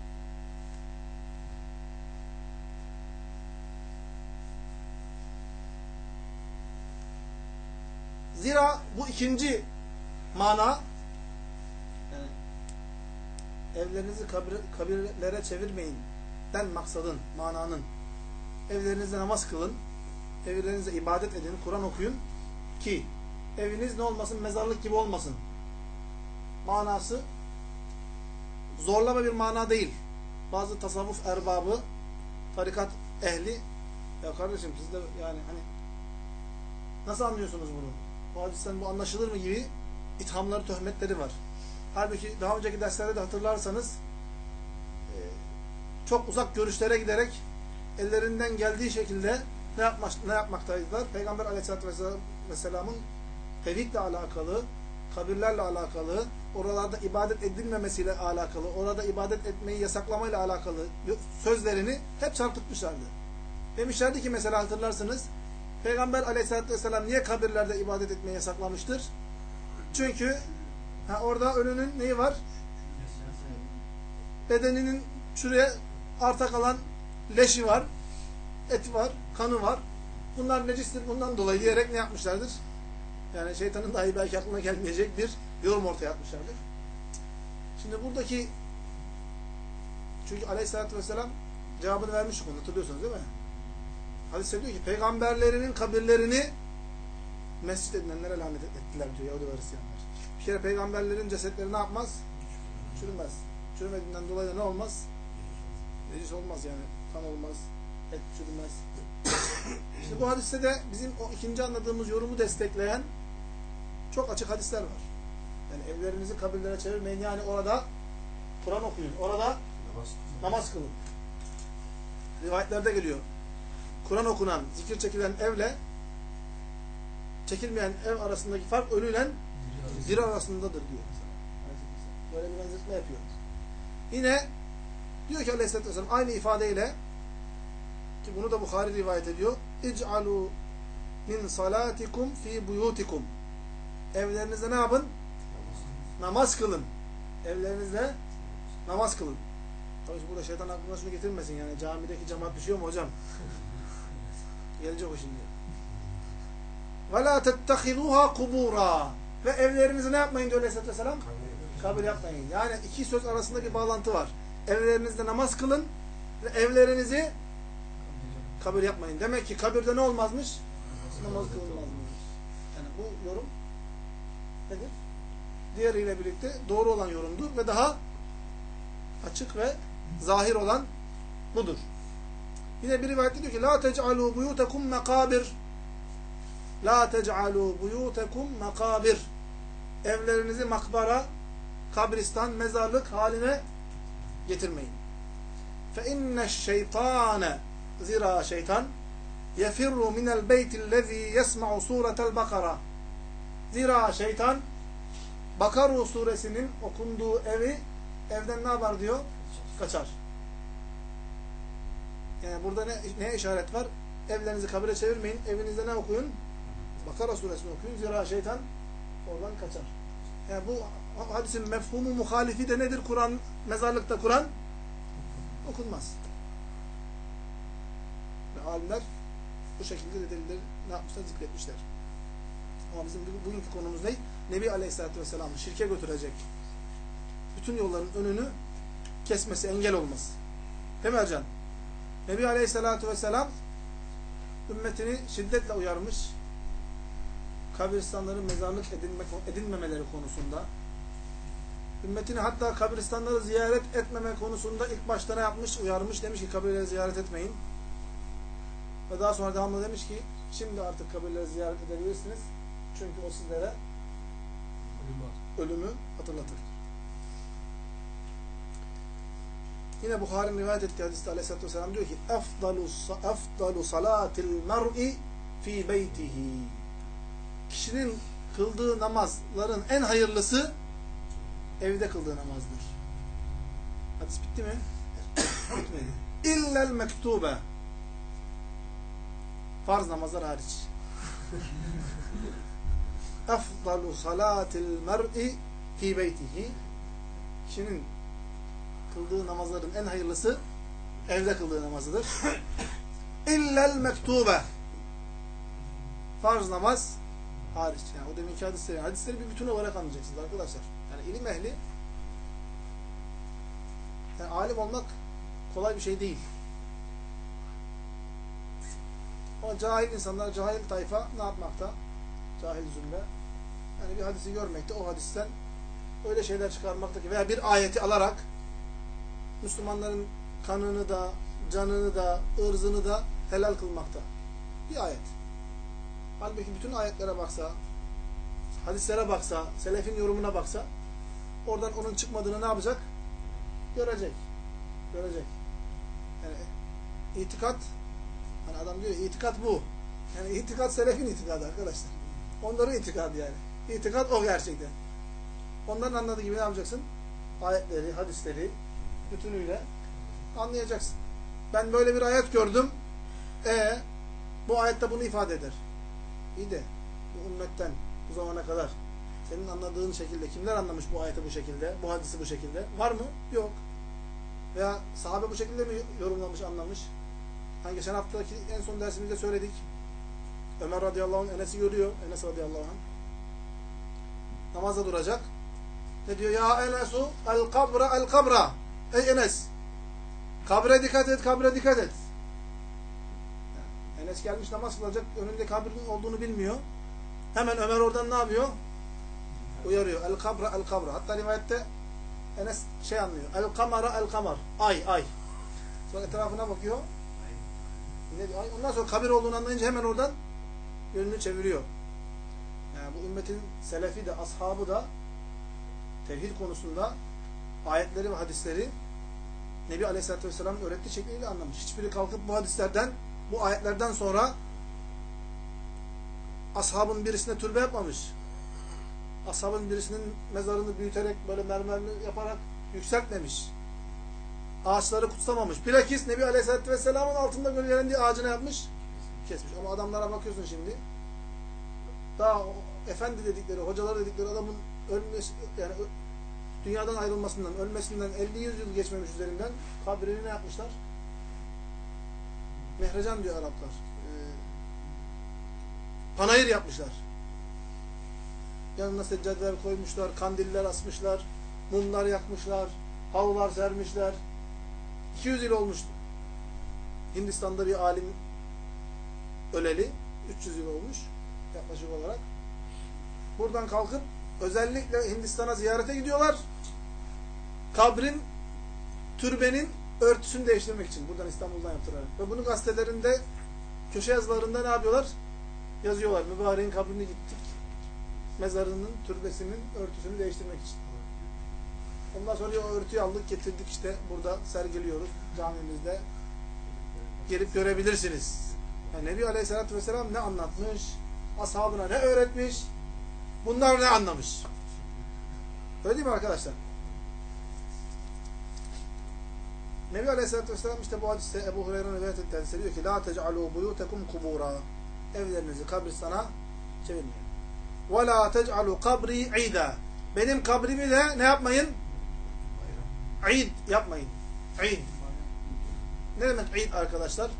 Zira bu ikinci mana, yani evlerinizi kabirlere çevirmeyinden maksadın, mananın, evlerinizde namaz kılın, evlerinize ibadet edin, Kur'an okuyun ki eviniz ne olmasın? Mezarlık gibi olmasın. Manası zorlama bir mana değil. Bazı tasavvuf erbabı, tarikat ehli, ya kardeşim siz de yani hani nasıl anlıyorsunuz bunu? Bu hadisten bu anlaşılır mı gibi ithamları, töhmetleri var. Halbuki daha önceki derslerde de hatırlarsanız çok uzak görüşlere giderek ellerinden geldiği şekilde ne yapmaktaydılar? Peygamber Aleyhisselatü Vesselam'ın tevhidle alakalı, kabirlerle alakalı, oralarda ibadet edilmemesiyle alakalı, orada ibadet etmeyi yasaklamayla alakalı sözlerini hep çarpıtmışlardı. Demişlerdi ki mesela hatırlarsınız, Peygamber Aleyhisselatü Vesselam niye kabirlerde ibadet etmeyi yasaklamıştır? Çünkü orada ölünün neyi var? Bedeninin şuraya arta kalan leşi var, eti var, kanı var. Bunlar necistir, bundan dolayı diyerek ne yapmışlardır? Yani şeytanın dahi belki aklına gelmeyecek bir yorum ortaya atmışlardır. Şimdi buradaki, çünkü Aleyhisselatü Vesselam cevabını vermiş bunu, hatırlıyorsunuz değil mi? Hadis-i diyor ki peygamberlerinin kabirlerini mescit edinenlere lanet ettiler diyor Yahudi ve Hristiyanlar. Bir kere peygamberlerin cesetleri ne yapmaz? Çürümez. Çürümediğinden dolayı da ne olmaz? Necis olmaz yani. Kan olmaz. Et çürümez. İşte bu hadiste de bizim o ikinci anladığımız yorumu destekleyen çok açık hadisler var. Yani evlerinizi kabirlere çevirmeyin. Yani orada Kur'an okuyun. Orada namaz kılın. Rivayetlerde geliyor. Kur'an okunan, zikir çekilen evle çekilmeyen ev arasındaki fark ölüyle diri arasındadır diyor. Böyle bir benzetme yapıyor. Yine diyor ki Aleyhisselatü Vesselam aynı ifadeyle, ki bunu da Bukhari rivayet ediyor. İc'alû min salatikum fi buyutikum. Evlerinizde ne yapın? Namaz kılın. Evlerinizde namaz kılın. Tabii burada şeytan aklına şunu getirmesin yani camideki cemaat düşüyor mu hocam? Gelecek o şimdi. وَلَا تَتَّخِذُوهَا قُبُورًا. Ve evlerinizi ne yapmayın diyor Aleyhisselatü Vesselam? Kabir yapmayın. Yani iki söz arasındaki bağlantı var. Evlerinizde namaz kılın ve evlerinizi kabir yapmayın. Demek ki kabirde ne olmazmış? Namaz kılınmazmış. Yani bu yorum nedir? Diğeriyle birlikte doğru olan yorumdur ve daha açık ve zahir olan budur. Yine bir rivayette diyor ki la tec'alû buyûtekum mekâbir. La tec'alû buyûtekum mekâbir. Evlerinizi makbara, kabristan, mezarlık haline getirmeyin. Fe inne'ş-şeytâne, zira şeytan yefirru minel beytillezî yesma'u sûretel Bakara. Zira şeytan Bakaru suresinin okunduğu evden ne yapar diyor? Kaçar. Yani burada ne işaret var? Evlerinizi kabire çevirmeyin. Evinizde ne okuyun? Bakara suresini okuyun. Zira şeytan oradan kaçar. Yani bu hadisin mefhumu muhalifi de nedir? Kur'an, mezarlıkta Kur'an okunmaz. Ve alimler bu şekilde delilleri ne yapmışlar? Zikretmişler. Ama bizim bugünkü konumuz ne? Nebi Aleyhisselatü Vesselam'ı şirke götürecek bütün yolların önünü kesmesi, engel olması. Değil mi Ercan? Nebi Aleyhisselatü Vesselam ümmetini şiddetle uyarmış. Kabristanların mezarlık edinmemeleri konusunda. Ümmetini hatta kabristanları ziyaret etmeme konusunda ilk başta ne yapmış? Uyarmış. Demiş ki kabirleri ziyaret etmeyin. Ve daha sonra devamlı demiş ki şimdi artık kabirleri ziyaret edebilirsiniz. Çünkü o sizlere ölümü hatırlatır. Yine Buhari'nin rivayet ettiği hadiste Aleyhisselatü Vesselam diyor ki efdalu salatil mer'i fi beytihi. Kişinin kıldığı namazların en hayırlısı evde kıldığı namazdır. Hadis bitti mi? Bitmedi. İllel mektube. Farz namazlar hariç. Efdalu salatil mer'i fi beytihi. Kişinin kıldığı namazların en hayırlısı evde kıldığı namazıdır. İllel mektube. Farz namaz hariç. Yani o deminki hadisleri bir bütün olarak anlayacaksınız arkadaşlar. Yani ilim ehli, yani alim olmak kolay bir şey değil. Ama cahil insanlar, cahil tayfa ne yapmakta? Cahil zümre. Yani bir hadisi görmekte, o hadisten öyle şeyler çıkarmaktaki veya bir ayeti alarak Müslümanların kanını da, canını da, ırzını da helal kılmakta. Bir ayet. Halbuki bütün ayetlere baksa, hadislere baksa, selefin yorumuna baksa, oradan onun çıkmadığını ne yapacak? Görecek. Görecek. Yani itikat, hani adam diyor itikat bu. Yani itikat selefin itikadı arkadaşlar. Onların itikadı yani. İtikat o gerçekten. Onların anladığı gibi ne yapacaksın? Ayetleri, hadisleri bütünüyle anlayacaksın. Ben böyle bir ayet gördüm. Bu ayette bunu ifade eder. İyi de bu ümmetten bu zamana kadar senin anladığın şekilde kimler anlamış bu ayeti bu şekilde, bu hadisi bu şekilde? Var mı? Yok. Veya sahabe bu şekilde mi yorumlamış, anlamış? Hani geçen haftaki en son dersimizde söyledik. Ömer radıyallahu anh Enes'i görüyor. Enes radıyallahu anh. Namaza duracak. Ne diyor? Ya Enesu el kabra el kabra. Ey Enes! Kabre dikkat et, kabre dikkat et. Yani Enes gelmiş namaz kılacak, önünde kabrin olduğunu bilmiyor. Hemen Ömer oradan ne yapıyor? Uyarıyor. El kabra el kabra. Hatta rivayette Enes şey anlıyor. El kamara el kamar. Ay ay. Sonra etrafına bakıyor. Ne diyor? Ay. Ondan sonra kabir olduğunu anlayınca hemen oradan yönünü çeviriyor. Yani bu ümmetin selefi de, ashabı da tevhid konusunda ayetleri ve hadisleri Nebi Aleyhisselatü Vesselam'ın öğrettiği şekliyle anlamış. Hiçbiri kalkıp bu hadislerden, bu ayetlerden sonra ashabın birisine türbe yapmamış. Ashabın birisinin mezarını büyüterek, böyle mermerli yaparak yükseltmemiş. Ağaçları kutsamamış. Bilakis Nebi Aleyhisselatü Vesselam'ın altında gölgelendiği ağacına yapmış, kesmiş. Ama adamlara bakıyorsun şimdi, daha efendi dedikleri, hocalar dedikleri adamın ölmesi, yani dünyadan ayrılmasından, ölmesinden 50-100 yıl geçmemiş üzerinden kabrini ne yapmışlar? Mehrecan diyor Araplar. Panayır yapmışlar. Yanına seccadeler koymuşlar, kandiller asmışlar, mumlar yakmışlar, halılar sermişler. 200 yıl olmuştu. Hindistan'da bir alim öleli, 300 yıl olmuş yaklaşık olarak. Buradan kalkıp özellikle Hindistan'a ziyarete gidiyorlar. Kabrin, türbenin örtüsünü değiştirmek için. Buradan İstanbul'dan yaptırarak. Ve bunu gazetelerinde, köşe yazılarında ne yapıyorlar? Yazıyorlar. Mübareğin kabrine gittik. Mezarının, türbesinin örtüsünü değiştirmek için. Ondan sonra o örtüyü aldık, getirdik işte burada sergiliyoruz camimizde. Gelip görebilirsiniz. Yani Nebi Aleyhisselatü Vesselam ne anlatmış? Ashabına ne öğretmiş? Bunlar ne anlamış? Öyle değil mi arkadaşlar? Nebi Aleyhisselatü Vesselam işte bu hadiste Ebu Hureyre'nin rivayet ettiği hadiste diyor ki لَا تَجْعَلُوا بُيُوتَكُمْ قُبُورًا Evlerinizi kabristana çevirmeyin. وَلَا تَجْعَلُوا قَبْرِي عِيدًا Benim kabrimi de ne yapmayın? İd yapmayın. İd. Ne demek İd arkadaşlar?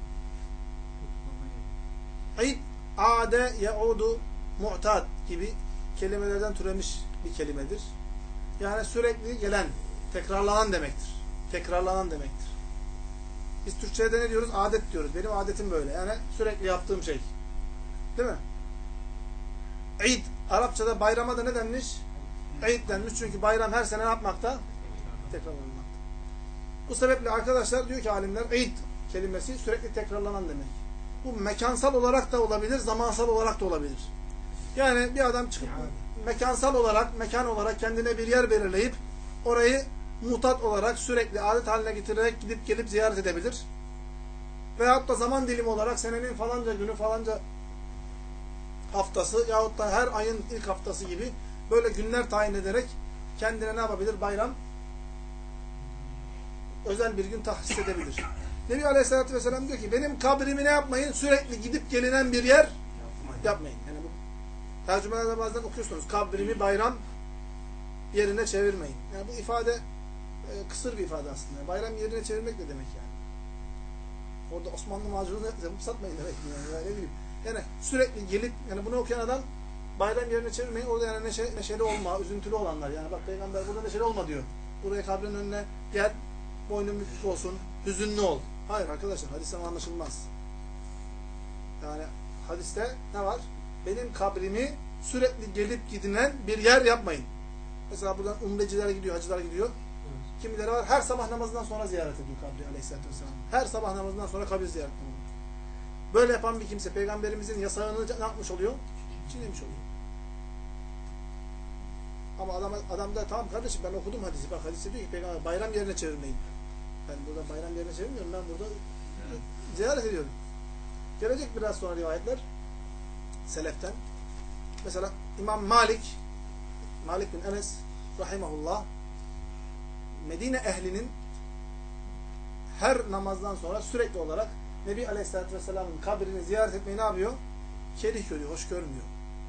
İd, ade, yaudu, mu'tad gibi kelimelerden türemiş bir kelimedir. Yani sürekli gelen, tekrarlanan demektir. Tekrarlanan demektir. Biz Türkçe'de ne diyoruz? Adet diyoruz. Benim adetim böyle. Yani sürekli yaptığım şey. Değil mi? İd. Arapçada bayrama da ne denmiş? İd denmiş. Çünkü bayram her sene ne yapmakta? Tekrarlanmakta. Bu sebeple arkadaşlar diyor ki alimler İd kelimesi sürekli tekrarlanan demek. Bu mekansal olarak da olabilir, zamansal olarak da olabilir. Yani bir adam çıkıp mekansal olarak, mekan olarak kendine bir yer belirleyip orayı mutat olarak sürekli adet haline getirerek gidip gelip ziyaret edebilir. Veyahut da zaman dilimi olarak senenin falanca günü, falanca haftası yahut da her ayın ilk haftası gibi böyle günler tayin ederek kendine ne yapabilir? Bayram, özel bir gün tahsis edebilir. Nebi Aleyhisselatü Vesselam diyor ki benim kabrimi ne yapmayın? Sürekli gidip gelinen bir yer yapmayın. Yani bu tercümelerde bazen okuyorsunuz. Kabrimi bayram yerine çevirmeyin. Yani bu ifade kısır bir ifade aslında. Bayram yerine çevirmek ne demek yani? Orada Osmanlı macunu yapıp satmayın demek mi? Yani ne bileyim. Yani sürekli gelip yani bunu okuyan adam bayram yerine çevirmeyin. Orada yani neşeli olma, üzüntülü olanlar. Yani bak Peygamber burada neşeli olma diyor. Buraya kabrin önüne gel, boynun bükük olsun, hüzünlü ol. Hayır arkadaşlar, hadisten anlaşılmaz. Yani hadiste ne var? Benim kabrimi sürekli gelip gidilen bir yer yapmayın. Mesela buradan umreciler gidiyor, hacılar gidiyor. Kimileri var, her sabah namazından sonra ziyaret ediyor kabri Aleyhisselatü Vesselam. Her sabah namazından sonra kabir ziyaret ediyor. Böyle yapan bir kimse Peygamberimizin yasağını ne yapmış oluyor? Çiğnemiş oluyor. Ama adam da tamam kardeşim ben okudum hadisi. Bak hadisi diyor ki Peygamber bayram yerine çevirmeyin. Ben burada bayram yerine çevirmiyorum. Ben burada ziyaret ediyorum. Gelecek biraz sonra rivayetler seleften. Mesela İmam Malik bin Enes rahimahullah Medine ehlinin her namazdan sonra sürekli olarak Nebi Aleyhisselatü Vesselam'ın kabrini ziyaret etmeyi ne yapıyor? Kerih görüyor, hoş görmüyor.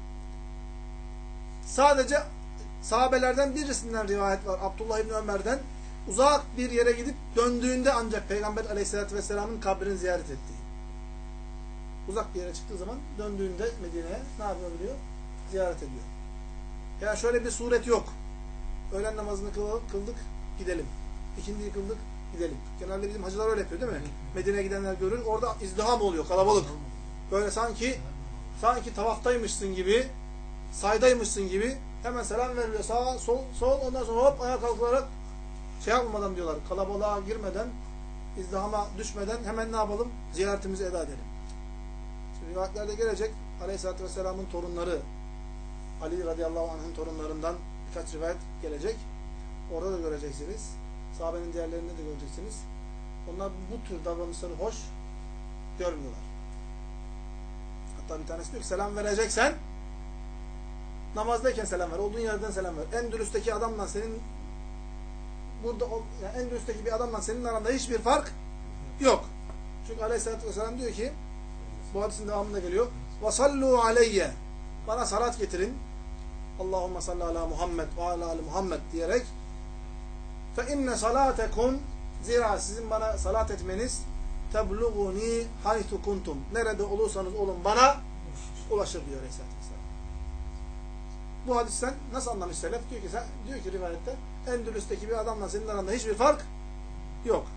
Sadece sahabelerden birisinden rivayet var. Abdullah İbni Ömer'den uzak bir yere gidip döndüğünde ancak Peygamber Aleyhisselatü Vesselam'ın kabrini ziyaret ettiği. Uzak bir yere çıktığı zaman döndüğünde Medine'ye ne yapabiliyor? Ziyaret ediyor. Yani şöyle bir suret yok. Öğlen namazını kıldık, gidelim. İkindiyi kıldık, gidelim. Genelde bizim hacılar öyle yapıyor değil mi? Medine'ye gidenler görür. Orada izdiham oluyor, kalabalık. Böyle sanki tavaftaymışsın gibi, saydaymışsın gibi hemen selam veriliyor. Sağa, sol, ondan sonra hop ayağa kalkarak şey yapmadan diyorlar. Kalabalığa girmeden, izdihama düşmeden hemen ne yapalım? Ziyaretimizi eda edelim. Şimdi rivayetlerde gelecek Aleyhisselatü Vesselam'ın torunları, Ali radıyallahu anh'ın torunlarından birkaç rivayet gelecek. Orada da göreceksiniz. Sahabenin diğerlerinde de göreceksiniz. Onlar bu tür davranışları hoş görmüyorlar. Hatta bir tanesi diyor ki selam vereceksen namazdayken selam ver. Olduğun yerden selam ver. Endülüs'teki adamla senin burada yani Endülüs'teki bir adamla senin aranda hiçbir fark yok. Çünkü Aleyhisselatü Vesselam diyor ki bu hadisin devamında geliyor. وَصَلُّوا عَلَيَّ Bana salat getirin. Allahümme salli ala Muhammed ve ala ali Muhammed diyerek فَاِنَّ صَلَاتَكُمْ Zira sizin bana salat etmeniz تَبْلُغُنِي حَيْثُ كُنْتُمْ Nerede olursanız olun bana ulaşır diyor Aleyhisselatü Vesselam. Bu hadisten nasıl anlamış selef? Diyor ki rivayette Endülüs'teki bir adamla senin aranda hiçbir fark yok.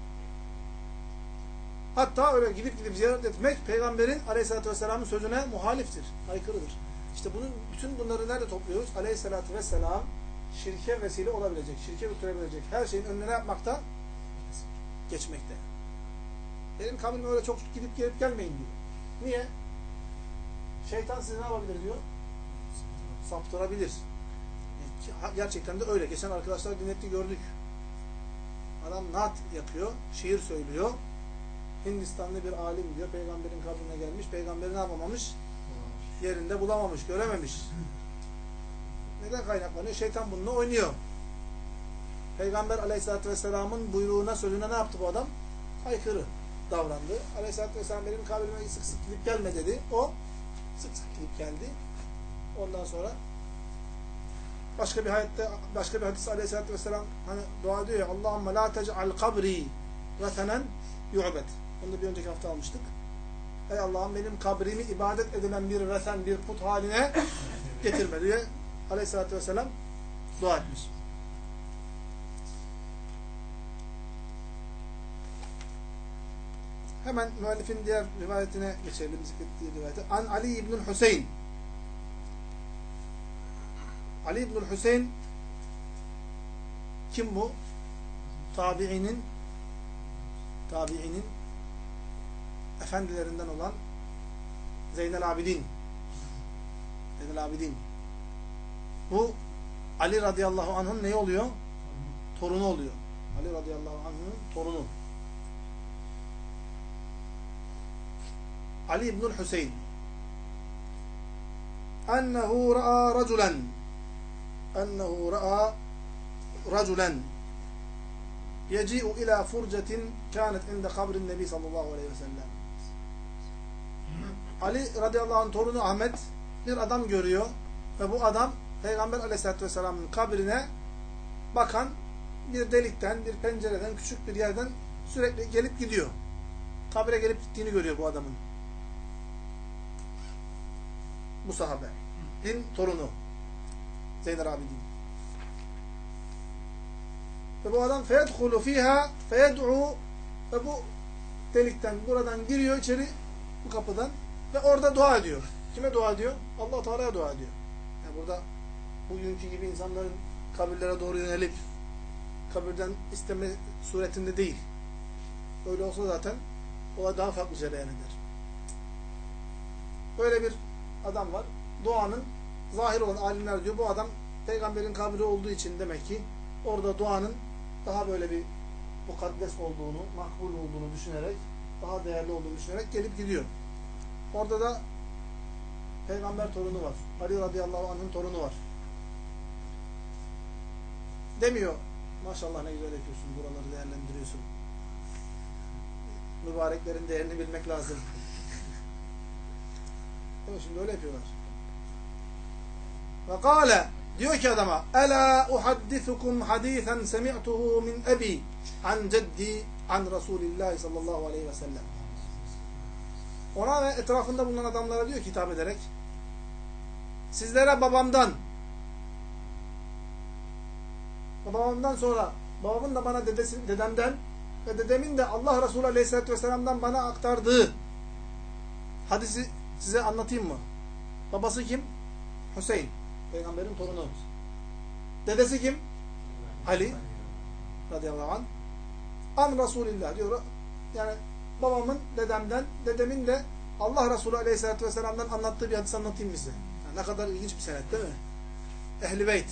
Hatta öyle gidip ziyaret etmek Peygamberin Aleyhisselatü Vesselam'ın sözüne muhaliftir, aykırıdır. İşte bütün bunları nerede topluyoruz? Aleyhisselatü Vesselam şirke vesile olabilecek, şirke götürebilecek her şeyin önüne yapmakta? geçmekte. Benim kabrime öyle çok gidip gelip gelmeyin diyor. Niye? Şeytan sizi ne yapabilir diyor? Saptırabilir. Gerçekten de öyle. Geçen arkadaşlar dinletti, gördük. Adam naat yapıyor, şiir söylüyor. Hindistanlı bir alim diyor, peygamberin kabrine gelmiş. Peygamberi ne yapamamış? Yerinde bulamamış, görememiş. Neden kaynaklanıyor? Şeytan bununla oynuyor. Peygamber aleyhissalatü vesselamın buyruğuna, sözüne ne yaptı bu adam? Aykırı davrandı. Aleyhissalatü vesselam benim kabrime sık sık gidip gelme dedi. O sık sık gidip geldi. Ondan sonra başka bir hadis aleyhissalatü vesselam hani dua ediyor ya, Allahümme la tec'al kabri vesenen yu'bet. Bunu da bir önceki hafta almıştık. Ey Allah'ım benim kabrimi ibadet edilen bir vesen, bir put haline getirme diye aleyhissalatü vesselam dua etmiş. Hemen müellifin diğer rivayetine geçelim. Zikrettiği rivayete. An Ali İbnül Hüseyin. Ali İbnül Hüseyin kim bu? Tabiinin efendilerinden olan Zeynel Abidin. Zeynel Abidin. Bu Ali radıyallahu anh'ın neyi oluyor? Torunu oluyor. Ali radıyallahu anh'ın torunu. Ali İbnül Hüseyin. Ennehu ra'a raculen yeci'u ila furcetin kânet inde kabrin nebi sallallahu aleyhi ve sellem. Ali radıyallahu anh torunu Ahmet bir adam görüyor ve bu adam Peygamber aleyhissalatü vesselamın kabrine bakan bir delikten, bir pencereden, küçük bir yerden sürekli gelip gidiyor. Kabre gelip gittiğini görüyor bu adamın. Bu sahabenin torunu Zeynel Abidin. Ve bu adam feyedhulu fiha feyed'u ve bu delikten buradan giriyor içeri bu kapıdan ve orada dua ediyor. Kime dua ediyor? Allah Teala'ya dua ediyor. Yani burada bugünkü gibi insanların kabirlere doğru yönelip kabirden isteme suretinde değil. Öyle olsa zaten olay daha farklı cereyan eder. Böyle bir adam var. Duanın zahir olan alimler diyor bu adam peygamberin kabri olduğu için demek ki orada duanın daha böyle bir mukaddes olduğunu, makbul olduğunu düşünerek, daha değerli olduğunu düşünerek gelip gidiyor. Orada da peygamber torunu var. Ali radıyallahu anh'ın torunu var. Demiyor, maşallah ne güzel yapıyorsun, buraları değerlendiriyorsun. Mübareklerin değerini bilmek lazım. Değil mi? Şimdi öyle yapıyorlar. Ve kâle, diyor ki adama, Ela uhaddithukum hadithan semi'tuhu min ebi an ceddi an Resulillahi sallallahu aleyhi ve sellem. Ona ve etrafında bulunan adamlara diyor ki hitap ederek, sizlere babamdan sonra babamın da bana dedemden ve dedemin de Allah Resulü aleyhissalatü vesselam'dan bana aktardığı hadisi size anlatayım mı? Babası kim? Hüseyin. Peygamberin torunu. Dedesi kim? Ali radıyallahu anh. An Resulillah diyor. Yani babamın, dedemden, dedemin de Allah Resulü aleyhissalatü vesselam'dan anlattığı bir hadis anlatayım bize. Yani ne kadar ilginç bir senet değil mi? Ehl-i Beyt.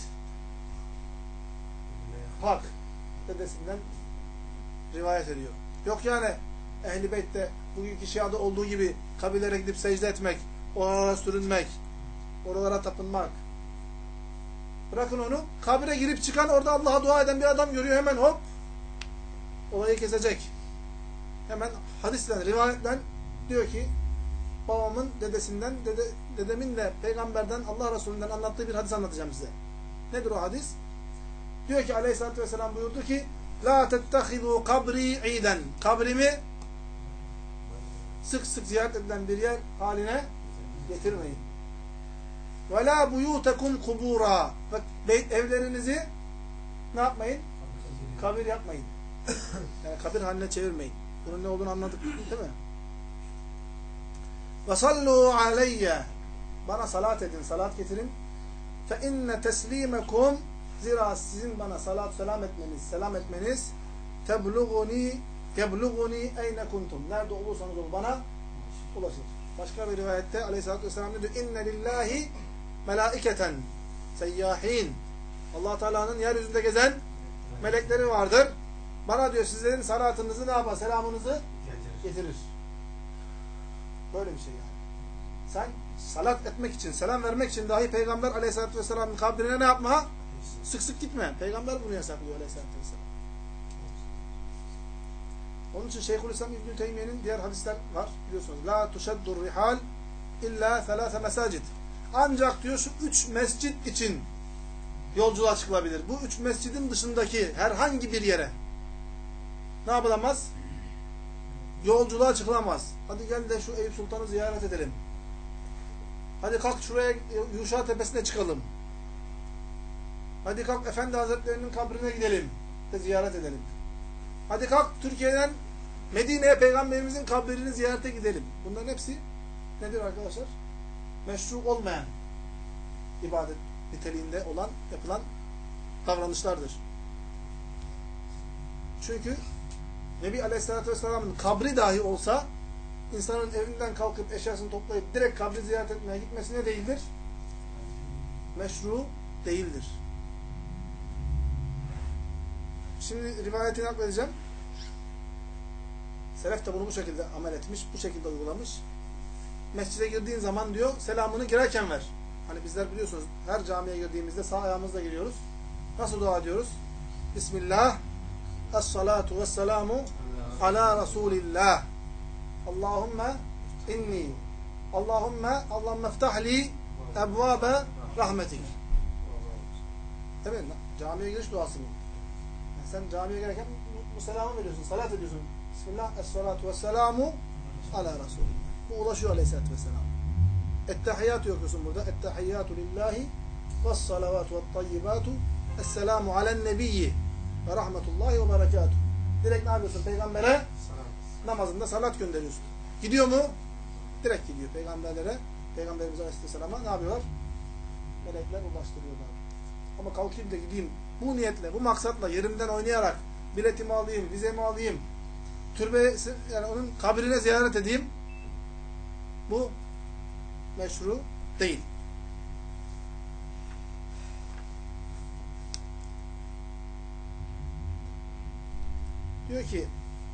Hak. Dedesinden rivayet ediyor. Yok yani Ehl-i Beyt'te bugünkü Şia'da olduğu gibi kabirlere gidip secde etmek, oralara sürünmek, oralara tapınmak. Bırakın onu. Kabire girip çıkan, orada Allah'a dua eden bir adam görüyor, hemen hop olayı kesecek. Hemen hadisle, rivayetle diyor ki babamın dedesinden, dedemin de peygamberden, Allah Resulü'nden anlattığı bir hadis anlatacağım size. Nedir o hadis? Diyor ki aleyhissalatü vesselam buyurdu ki La tettehidu kabri iden. Kabrimi sık sık ziyaret edilen bir yer haline getirmeyin. Ve la buyutekum kubura. Evlerinizi ne yapmayın? Kabir yapmayın. Yani kabir haline çevirmeyin. Bunun ne olduğunu anladık değil mi? Ve sallu aleyye. Bana salat edin, salat getirin. Fe inne teslimekum. Zira sizin bana salat selam etmeniz tebluguni يَبْلُغُنِي اَيْنَ كُنْتُمْ. Nerede olursanız olun bana ulaşır. Başka bir rivayette aleyhissalatü vesselam ne diyor? اِنَّ لِلّٰهِ مَلَائِكَةً سَيَّاحِينَ. Allah Teala'nın yeryüzünde gezen melekleri vardır. Bana diyor sizlerin salatınızı ne yapar? Selamınızı getirir. Böyle bir şey yani. Sen salat etmek için, selam vermek için dahi Peygamber aleyhissalatü vesselamın kabrine ne yapma? Sık sık gitme. Peygamber bunu yasaklıyor aleyhissalatü vesselam. Onun için Şeyhülislam İbn-i Teymiye'nin diğer hadisler var. Biliyorsunuz. La tuşeddur rihal illa thalâfe mesacid. Ancak diyor şu 3 mescit için yolculuğa çıkılabilir. Bu 3 mescidin dışındaki herhangi bir yere ne yapılamaz? Yolculuğa çıkılamaz. Hadi gel de şu Eyüp Sultan'ı ziyaret edelim. Hadi kalk şuraya Yuşa Tepesi'ne çıkalım. Hadi kalk Efendi Hazretleri'nin kabrine gidelim de ziyaret edelim. Hadi kalk Türkiye'den Medine'ye Peygamberimizin kabrini ziyarete gidelim. Bunların hepsi nedir arkadaşlar? Meşru olmayan ibadet niteliğinde olan, yapılan davranışlardır. Çünkü Nebi Aleyhisselatü Vesselam'ın kabri dahi olsa insanın evinden kalkıp eşyasını toplayıp direkt kabri ziyaret etmeye gitmesi ne değildir? Meşru değildir. Şimdi rivayetini nakledeceğim. Selef de bunu bu şekilde amel etmiş, bu şekilde uygulamış. Mescide girdiğin zaman diyor, selamını girerken ver. Hani bizler biliyorsunuz, her camiye girdiğimizde sağ ayağımızla giriyoruz. Nasıl dua ediyoruz? Bismillah, es-salatu vesselamu ala Resulillah. Allahümme inni, Allahümme iftahli ebvâbe rahmetik. Evet, camiye giriş duası bu. Yani sen camiye girerken bu selamı veriyorsun, salat ediyorsun. Bismillah, es-salatu vesselamu ala Resulillah. Bu ulaşıyor aleyhissalatü vesselam. Ettehiyyatü okuyorsun burada. Ettehiyyatü lillahi ve's-salavatu ve't-tayyibatu es-selamu alen nebiyyi ve rahmetullahi ve berekatuhu. Direkt ne yapıyorsun? Peygambere namazında salat gönderiyorsun. Gidiyor mu? Direkt gidiyor peygamberlere. Peygamberimiz Aleyhisselam'a ne yapıyorlar? Melekler ulaştırıyorlar. Ama kalkayım da gideyim bu niyetle, bu maksatla yerimden oynayarak biletimi alayım, vizemi alayım, türbesi, yani onun kabrine ziyaret edeyim. Bu meşru değil. Diyor ki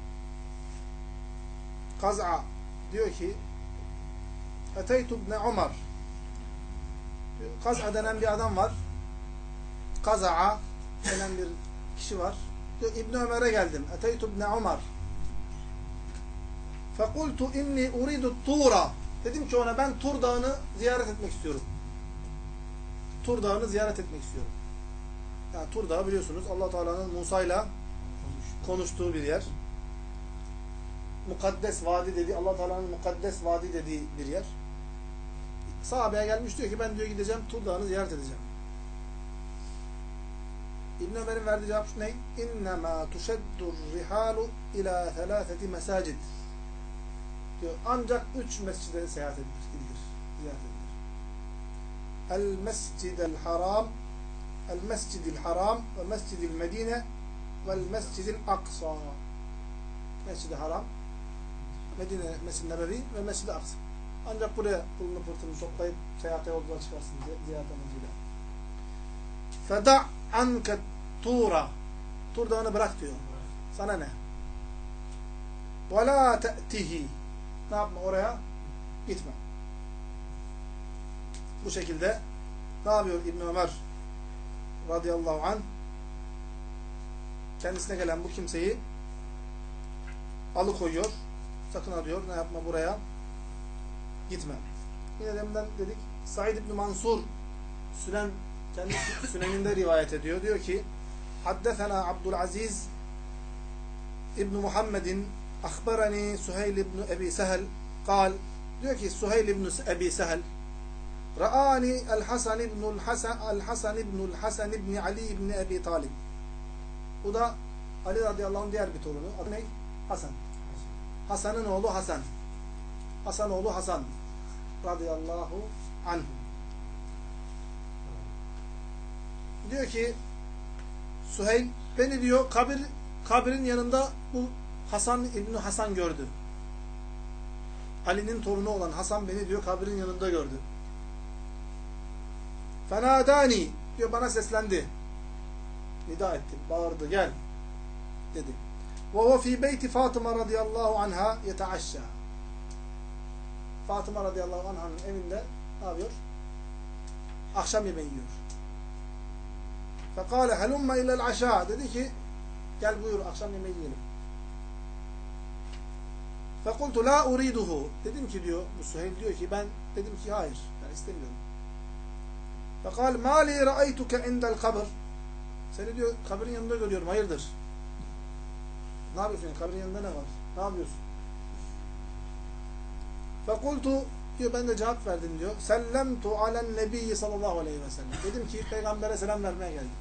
Kaz'a diyor ki Eteytu ibn Umar. Kaz'a denen bir adam var. Kaz'a denen bir kişi var. Diyor İbn Ömer'e geldim. Eteytu ibn Umar. Fekultu inni uridu Tura. Dedim ki ona ben Tur Dağı'nı ziyaret etmek istiyorum. Tur Dağı'nı ziyaret etmek istiyorum. Yani Tur Dağı biliyorsunuz Allah Teala'nın Musa'yla konuştuğu bir yer. Mukaddes vadi dediği, Allah Teala'nın mukaddes vadi dediği bir yer. Sahabeye gelmiş diyor ki ben diyor gideceğim Tur Dağı'nı ziyaret edeceğim. İbn Ömer'in verdiği cevap şu ne? İnnemâ tuşeddur rihalu ilâ thelâfeti mesâcid. Diyor ancak 3 mescide seyahat edilir, ziyaret edilir. El-Mescidel Haram, El-Mescidil Haram ve Mescidil Medine ve Mescidil Aksa. Mescid-i Haram, Medine, Mescid-i Nebevi ve Mescid-i Aksa. Ancak buraya pulunu pırtını toplayıp seyahate yolculuğa çıkarsın ziyaret amacıyla. Feda' anke Tura. Tur Dağı'nı bırak diyor. Sana ne? Ve la te'tihi. Ne yapma? Oraya gitme. Bu şekilde ne yapıyor İbn Ömer radıyallahu anh? Kendisine gelen bu kimseyi alıkoyuyor. Sakın ha diyor. Ne yapma? Buraya gitme. Yine deminden dedik. Said İbn Mansur Sünen kendisi Sünen'inde rivayet ediyor. Diyor ki Haddesena Abdülaziz İbn Muhammedin akhbarani Süheyl İbn Ebi Sehel kal diyor ki Süheyl İbn Ebi Sehel Ra'ani el-Hasan İbnül Hasan İbn Ali İbn Ebi Talib. Bu da Ali radıyallahu anh diğer bir torunu. Adı ne? Hasan. Hasan'ın oğlu Hasan. Hasan oğlu Hasan radıyallahu anh. Diyor ki Süheyl beni diyor kabrin yanında bu Hasan İbni Hasan gördü. Ali'nin torunu olan Hasan beni diyor kabrin yanında gördü. Fenadani diyor, bana seslendi. Nida etti, bağırdı, gel dedi. Ve o fi beyti Fatıma radıyallahu anha yeteaşşa. Fatıma radıyallahu anh'ın evinde ne yapıyor? Akşam yemeği yiyor. Fekale helumma ilel aşa. Dedi ki gel buyur akşam yemeği yiyelim. Fekultu la uriduhu. Dedim ki diyor, bu Süheyl diyor ki ben dedim ki hayır, ben istemiyorum. Fekal ma li ra'aytuke indel kabr. Seni diyor kabrin yanında görüyorum, hayırdır? Ne yapıyorsun? Kabrin yanında ne var? Ne yapıyorsun? Fekultu diyor, ben de cevap verdim diyor. Sellemtu alen nebiyyi sallallahu aleyhi ve sellem. Dedim ki peygambere selam vermeye geldim.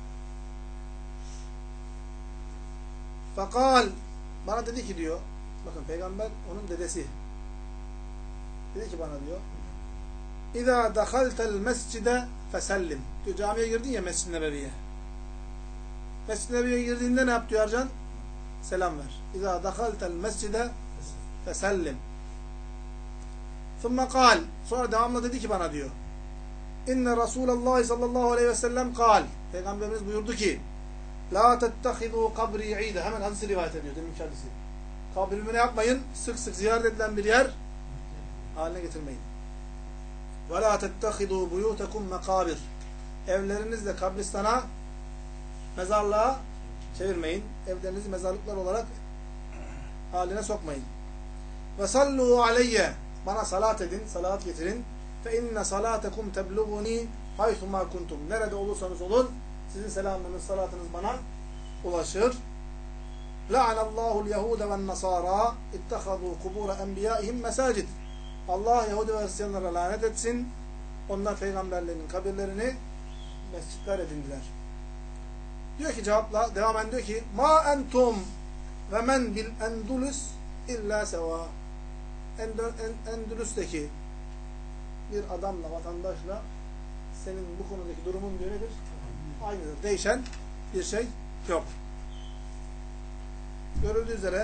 Fekal, bana dedi ki diyor, bakın peygamber onun dedesi. Dedi ki bana diyor, İzâ dakhaltel mescide fesellim. Diyor, camiye girdin ya, Mescid-i Nebevi'ye. Mescid-i Nebevi'ye girdiğinde ne yap diyor Ercan? Selam ver. İzâ dakhaltel mescide fesellim. Thumma kal. Sonra devamlı dedi ki bana diyor, İnne Resulallah sallallahu aleyhi ve sellem kal. Peygamberimiz buyurdu ki, La tettehidû kabri ide. Hemen hadisi rivayet ediyor, deminki hadisi. Kabrimi ne yapmayın? Sık sık ziyaret edilen bir yer haline getirmeyin. Ve la tettehidû buyûtekum mekâbir. Evlerinizle kabristana, mezarlığa çevirmeyin. Evlerinizi mezarlıklar olarak haline sokmayın. Ve sallu aleyye. Bana salat edin, salat getirin. Fe inne salatekum tebluğuni haythuma kuntum. Nerede olursanız olun, sizin selamınız, salatınız bana ulaşır. La'anallahul yehude ven nasara ittehadû kubura enbiyaihim mesacid. Allah Yahudi ve Hristiyanlara lanet etsin. Onlar peygamberlerinin kabirlerini mescitler edindiler. Diyor ki cevapla, devamen diyor ki ma entum ve men bil endulus illa seva. Endülüs'teki bir adamla, vatandaşla senin bu konudaki durumun diyor nedir? Aynıdır. Değişen bir şey yok. Görüldüğü üzere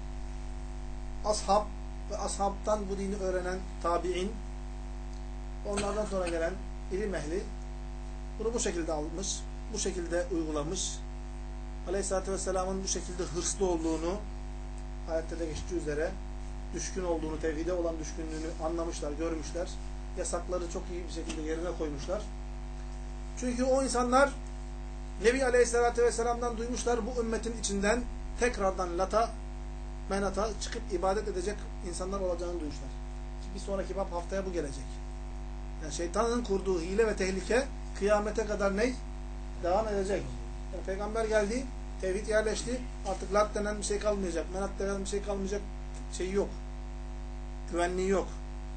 ashab ve ashabtan bu dini öğrenen tabi'in, onlardan sonra gelen ilim ehli bunu bu şekilde almış, bu şekilde uygulamış. Aleyhisselatü Vesselam'ın bu şekilde hırslı olduğunu, ayette de geçtiği üzere düşkün olduğunu, tevhide olan düşkünlüğünü anlamışlar, görmüşler. Yasakları çok iyi bir şekilde yerine koymuşlar. Çünkü o insanlar Nebi Aleyhisselatü Vesselam'dan duymuşlar, bu ümmetin içinden tekrardan lata, menata çıkıp ibadet edecek insanlar olacağını duymuşlar. Bir sonraki bab haftaya bu gelecek. Yani şeytanın kurduğu hile ve tehlike kıyamete kadar ne? Devam edecek. Yani peygamber geldi, tevhid yerleşti, artık lat denen bir şey kalmayacak, menat denen bir şey kalmayacak, şeyi yok. Güvenliği yok.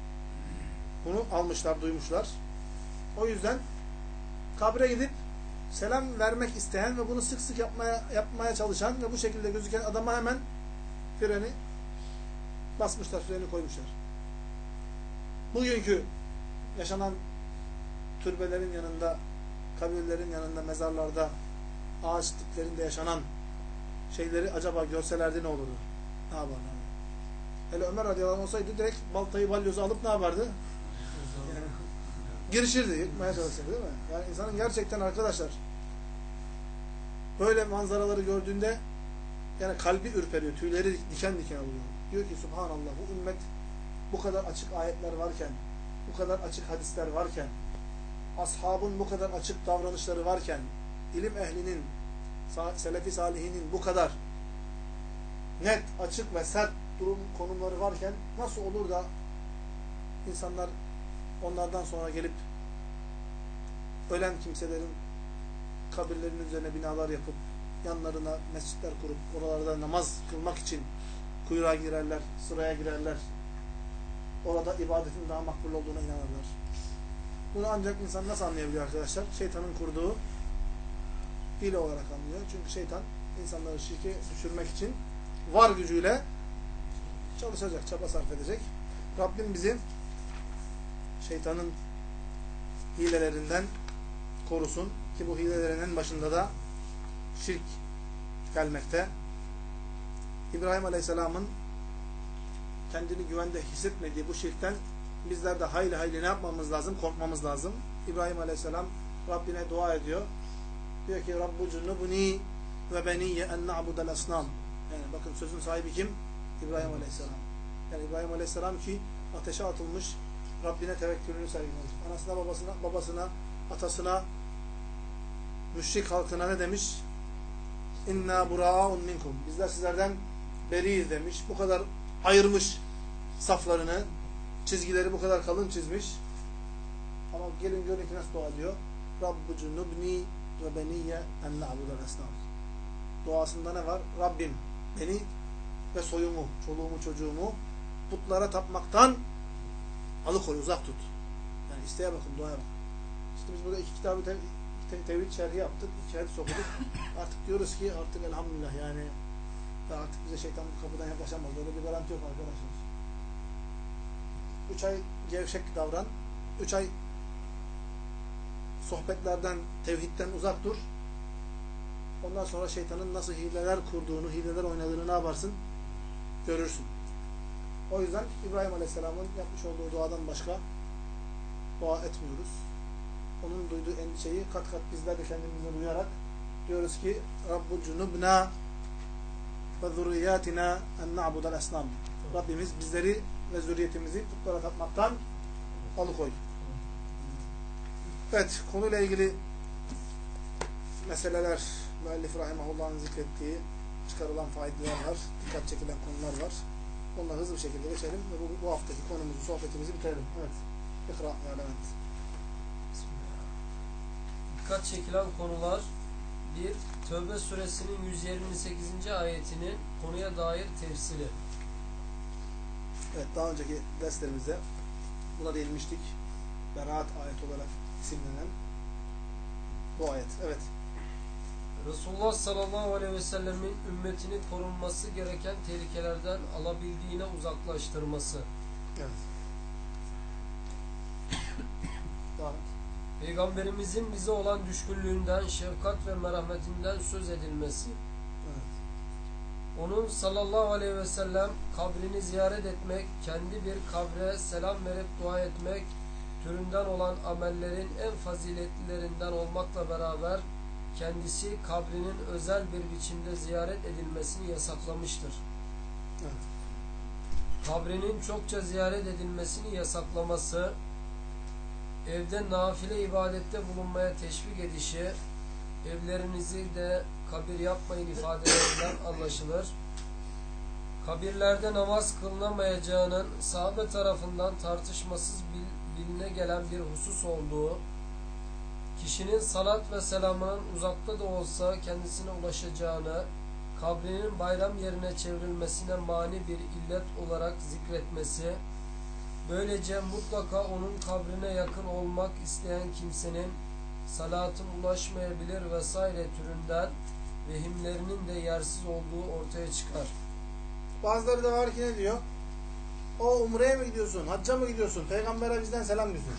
Bunu almışlar, duymuşlar. O yüzden kabre gidip selam vermek isteyen ve bunu sık sık yapmaya çalışan ve bu şekilde gözüken adama hemen freni basmışlar, freni koymuşlar. Bugünkü yaşanan türbelerin yanında, kabirlerin yanında, mezarlarda, ağaç diplerinde yaşanan şeyleri acaba görselerdi ne olurdu? Ne yaparlardı? Hele Ömer radıyallahu anh olsaydı direkt baltayı, balyozu alıp ne yapardı? Yani, girişirdi, yıkmaya çalışırdı, değil mi? Yani insanın gerçekten arkadaşlar böyle manzaraları gördüğünde yani kalbi ürperiyor, tüyleri diken diken oluyor. Diyor ki subhanallah, bu ümmet bu kadar açık ayetler varken, bu kadar açık hadisler varken, ashabın bu kadar açık davranışları varken, ilim ehlinin, selefi salihinin bu kadar net, açık ve sert durum konumları varken nasıl olur da insanlar onlardan sonra gelip ölen kimselerin kabirlerinin üzerine binalar yapıp yanlarına mescitler kurup oralarda namaz kılmak için kuyruğa girerler, sıraya girerler. Orada ibadetin daha makbul olduğuna inanırlar. Bunu ancak insan nasıl anlayabiliyor arkadaşlar? Şeytanın kurduğu hile olarak anlıyor. Çünkü şeytan insanları şirke düşürmek için var gücüyle çalışacak, çaba sarf edecek. Rabbim bizi şeytanın hilelerinden korusun ki bu hilelerin en başında da şirk gelmekte. İbrahim Aleyhisselam'ın kendini güvende hissetmediği bu şirkten bizler de hayli hayli ne yapmamız lazım? Korkmamız lazım. İbrahim Aleyhisselam Rabbine dua ediyor. Diyor ki Rabbu cunubni ve beniyye en na'budel asnam. Yani bakın sözün sahibi kim? İbrahim Aleyhisselam. Yani İbrahim Aleyhisselam ki ateşe atılmış, Rabbine tevekkülünü sergilemiş. Anasına, babasına, atasına, müşrik halkına ne demiş? İnna bura'un minkum. Bizler sizlerden beriyiz demiş. Bu kadar ayırmış saflarını, çizgileri bu kadar kalın çizmiş. Ama gelin görün ki nasıl dua ediyor? Rabbu cunubni ve beniyye en na'budel asnam. Duasında ne var? Rabbim beni ve soyumu, çoluğumu, çocuğumu putlara tapmaktan alıkoy, uzak tut. Yani isteğe bakın, duaya bakın. İşte biz burada 2 kitabı tevhid şerhi yaptık, 2 hadis okuduk. Artık diyoruz ki artık elhamdülillah yani artık bize şeytan kapıdan yaklaşamaz. Öyle bir garanti yok arkadaşlar. 3 ay gevşek davran, 3 ay sohbetlerden, tevhidden uzak dur. Ondan sonra şeytanın nasıl hileler kurduğunu, hileler oynadığını ne yaparsın? Görürsün. O yüzden İbrahim Aleyhisselam'ın yapmış olduğu duadan başka dua etmiyoruz. Onun duyduğu endişeyi kat kat bizler de kendimizden duyarak diyoruz ki Rabbu cunubna ve zurriyatina en na'budel asnam. Rabbimiz bizleri ve zürriyetimizi putlara tapmaktan alıkoy. Evet, konuyla ilgili meseleler, müellif rahimahullah'ın zikrettiği çıkarılan faydalar var, dikkat çekilen konular var. Onları hızlı bir şekilde geçelim ve bu haftaki konumuzu, sohbetimizi bitirelim. Evet. İkra ya Levent. Dikkat çekilen konular: 1. Tövbe suresinin 128. ayetinin konuya dair tefsiri. Evet, daha önceki derslerimizde buna değinmiştik. Beraat ayet olarak isimlenen bu ayet. Evet. Resulullah sallallahu aleyhi ve sellemin ümmetini korunması gereken tehlikelerden alabildiğine uzaklaştırması. Evet. Daha. Peygamberimizin bize olan düşkünlüğünden, şefkat ve merhametinden söz edilmesi. Evet. Onun sallallahu aleyhi ve sellem kabrini ziyaret etmek, kendi bir kabre selam verip dua etmek türünden olan amellerin en faziletlilerinden olmakla beraber kendisi kabrinin özel bir biçimde ziyaret edilmesini yasaklamıştır. Evet. Kabrinin çokça ziyaret edilmesini yasaklaması, evde nafile ibadette bulunmaya teşvik edişi, evlerinizi de kabir yapmayın ifadelerinden anlaşılır. Kabirlerde namaz kılınamayacağının sahabe tarafından tartışmasız biline gelen bir husus olduğu, kişinin salat ve selamının uzakta da olsa kendisine ulaşacağını, kabrinin bayram yerine çevrilmesine mani bir illet olarak zikretmesi, böylece mutlaka onun kabrine yakın olmak isteyen kimsenin salatın ulaşmayabilir vesaire türünden vehimlerinin de yersiz olduğu ortaya çıkar. Bazıları da var ki ne diyor? O umreye mi gidiyorsun? Hacca mı gidiyorsun? Peygamber'e bizden selam götür.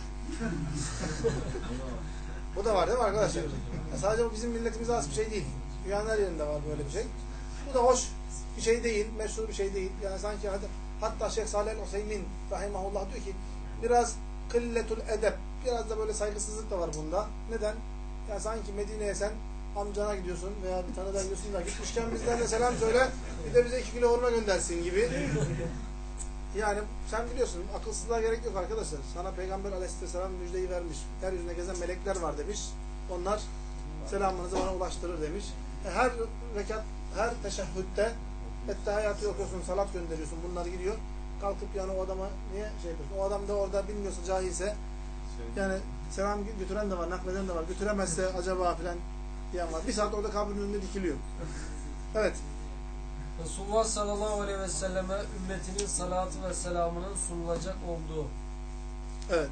Bu da var değil mi arkadaşlar? Sadece bu bizim milletimize has bir şey değil. Dünyanın her yerinde var böyle bir şey. Bu da hoş bir şey değil, meşhur bir şey değil. Yani sanki hatta Şeyh Salih el-Hüseyin rahimahullah diyor ki biraz kılletul edeb, biraz da böyle saygısızlık da var bunda. Neden? Yani sanki Medine'ye sen amcana gidiyorsun veya bir tanıdan gidiyorsun da gitmişken bizden de selam söyle, bir de bize 2 kilo hurma göndersin gibi. Yani sen biliyorsun, akılsızlığa gerek yok arkadaşlar. Sana Peygamber aleyhisselam müjdeyi vermiş. Yeryüzüne gezen melekler var demiş. Onlar selamınızı bana ulaştırır demiş. Her rekat, her teşehhütte ettehiyatı okuyorsun, salat gönderiyorsun. Bunlar gidiyor. Kalkıp yani o adama niye şey yapıyorsun? O adam da orada bilmiyorsa cahilse yani selam götüren de var, nakleden de var. Götüremezse acaba filan diyen var. Bir saat orada kabrin önünde dikiliyor. Evet. Resulullah sallallahu aleyhi ve selleme ümmetinin salatı ve selamının sunulacak olduğu. Evet.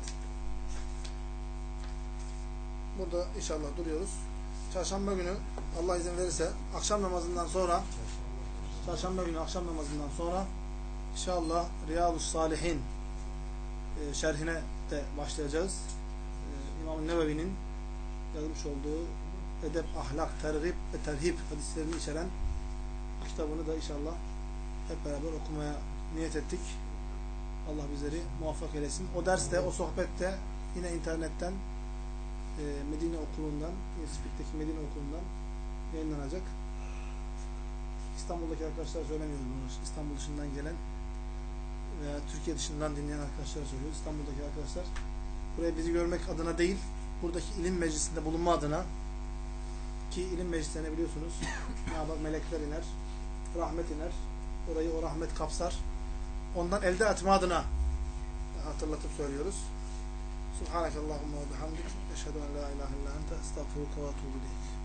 Burada inşallah duruyoruz. Çarşamba günü Allah izin verirse akşam namazından sonra çarşamba günü akşam namazından sonra inşallah Riyadus Salihin şerhine de başlayacağız. İmam-ı Nevevi'nin yazmış olduğu edep, ahlak, tergib ve terhib hadislerini içeren kitabını da inşallah hep beraber okumaya niyet ettik. Allah bizleri muvaffak eylesin. O derste, o sohbette yine internetten Medine Okulu'ndan, İspik'teki Medine Okulu'ndan yayınlanacak. İstanbul'daki arkadaşlar söylemiyoruz bunu. İstanbul dışından gelen veya Türkiye dışından dinleyen arkadaşlar söylüyoruz. İstanbul'daki arkadaşlar buraya bizi görmek adına değil, buradaki ilim meclisinde bulunma adına, ki ilim meclislerine biliyorsunuz melekler iner, rahmet iner, orayı o rahmet kapsar. Ondan elde etme adına hatırlatıp söylüyoruz. Subhanakallahumma ve bihamdik. Eşhedü en la ilahe illa ente estağfiruke ve etûbü ileyk.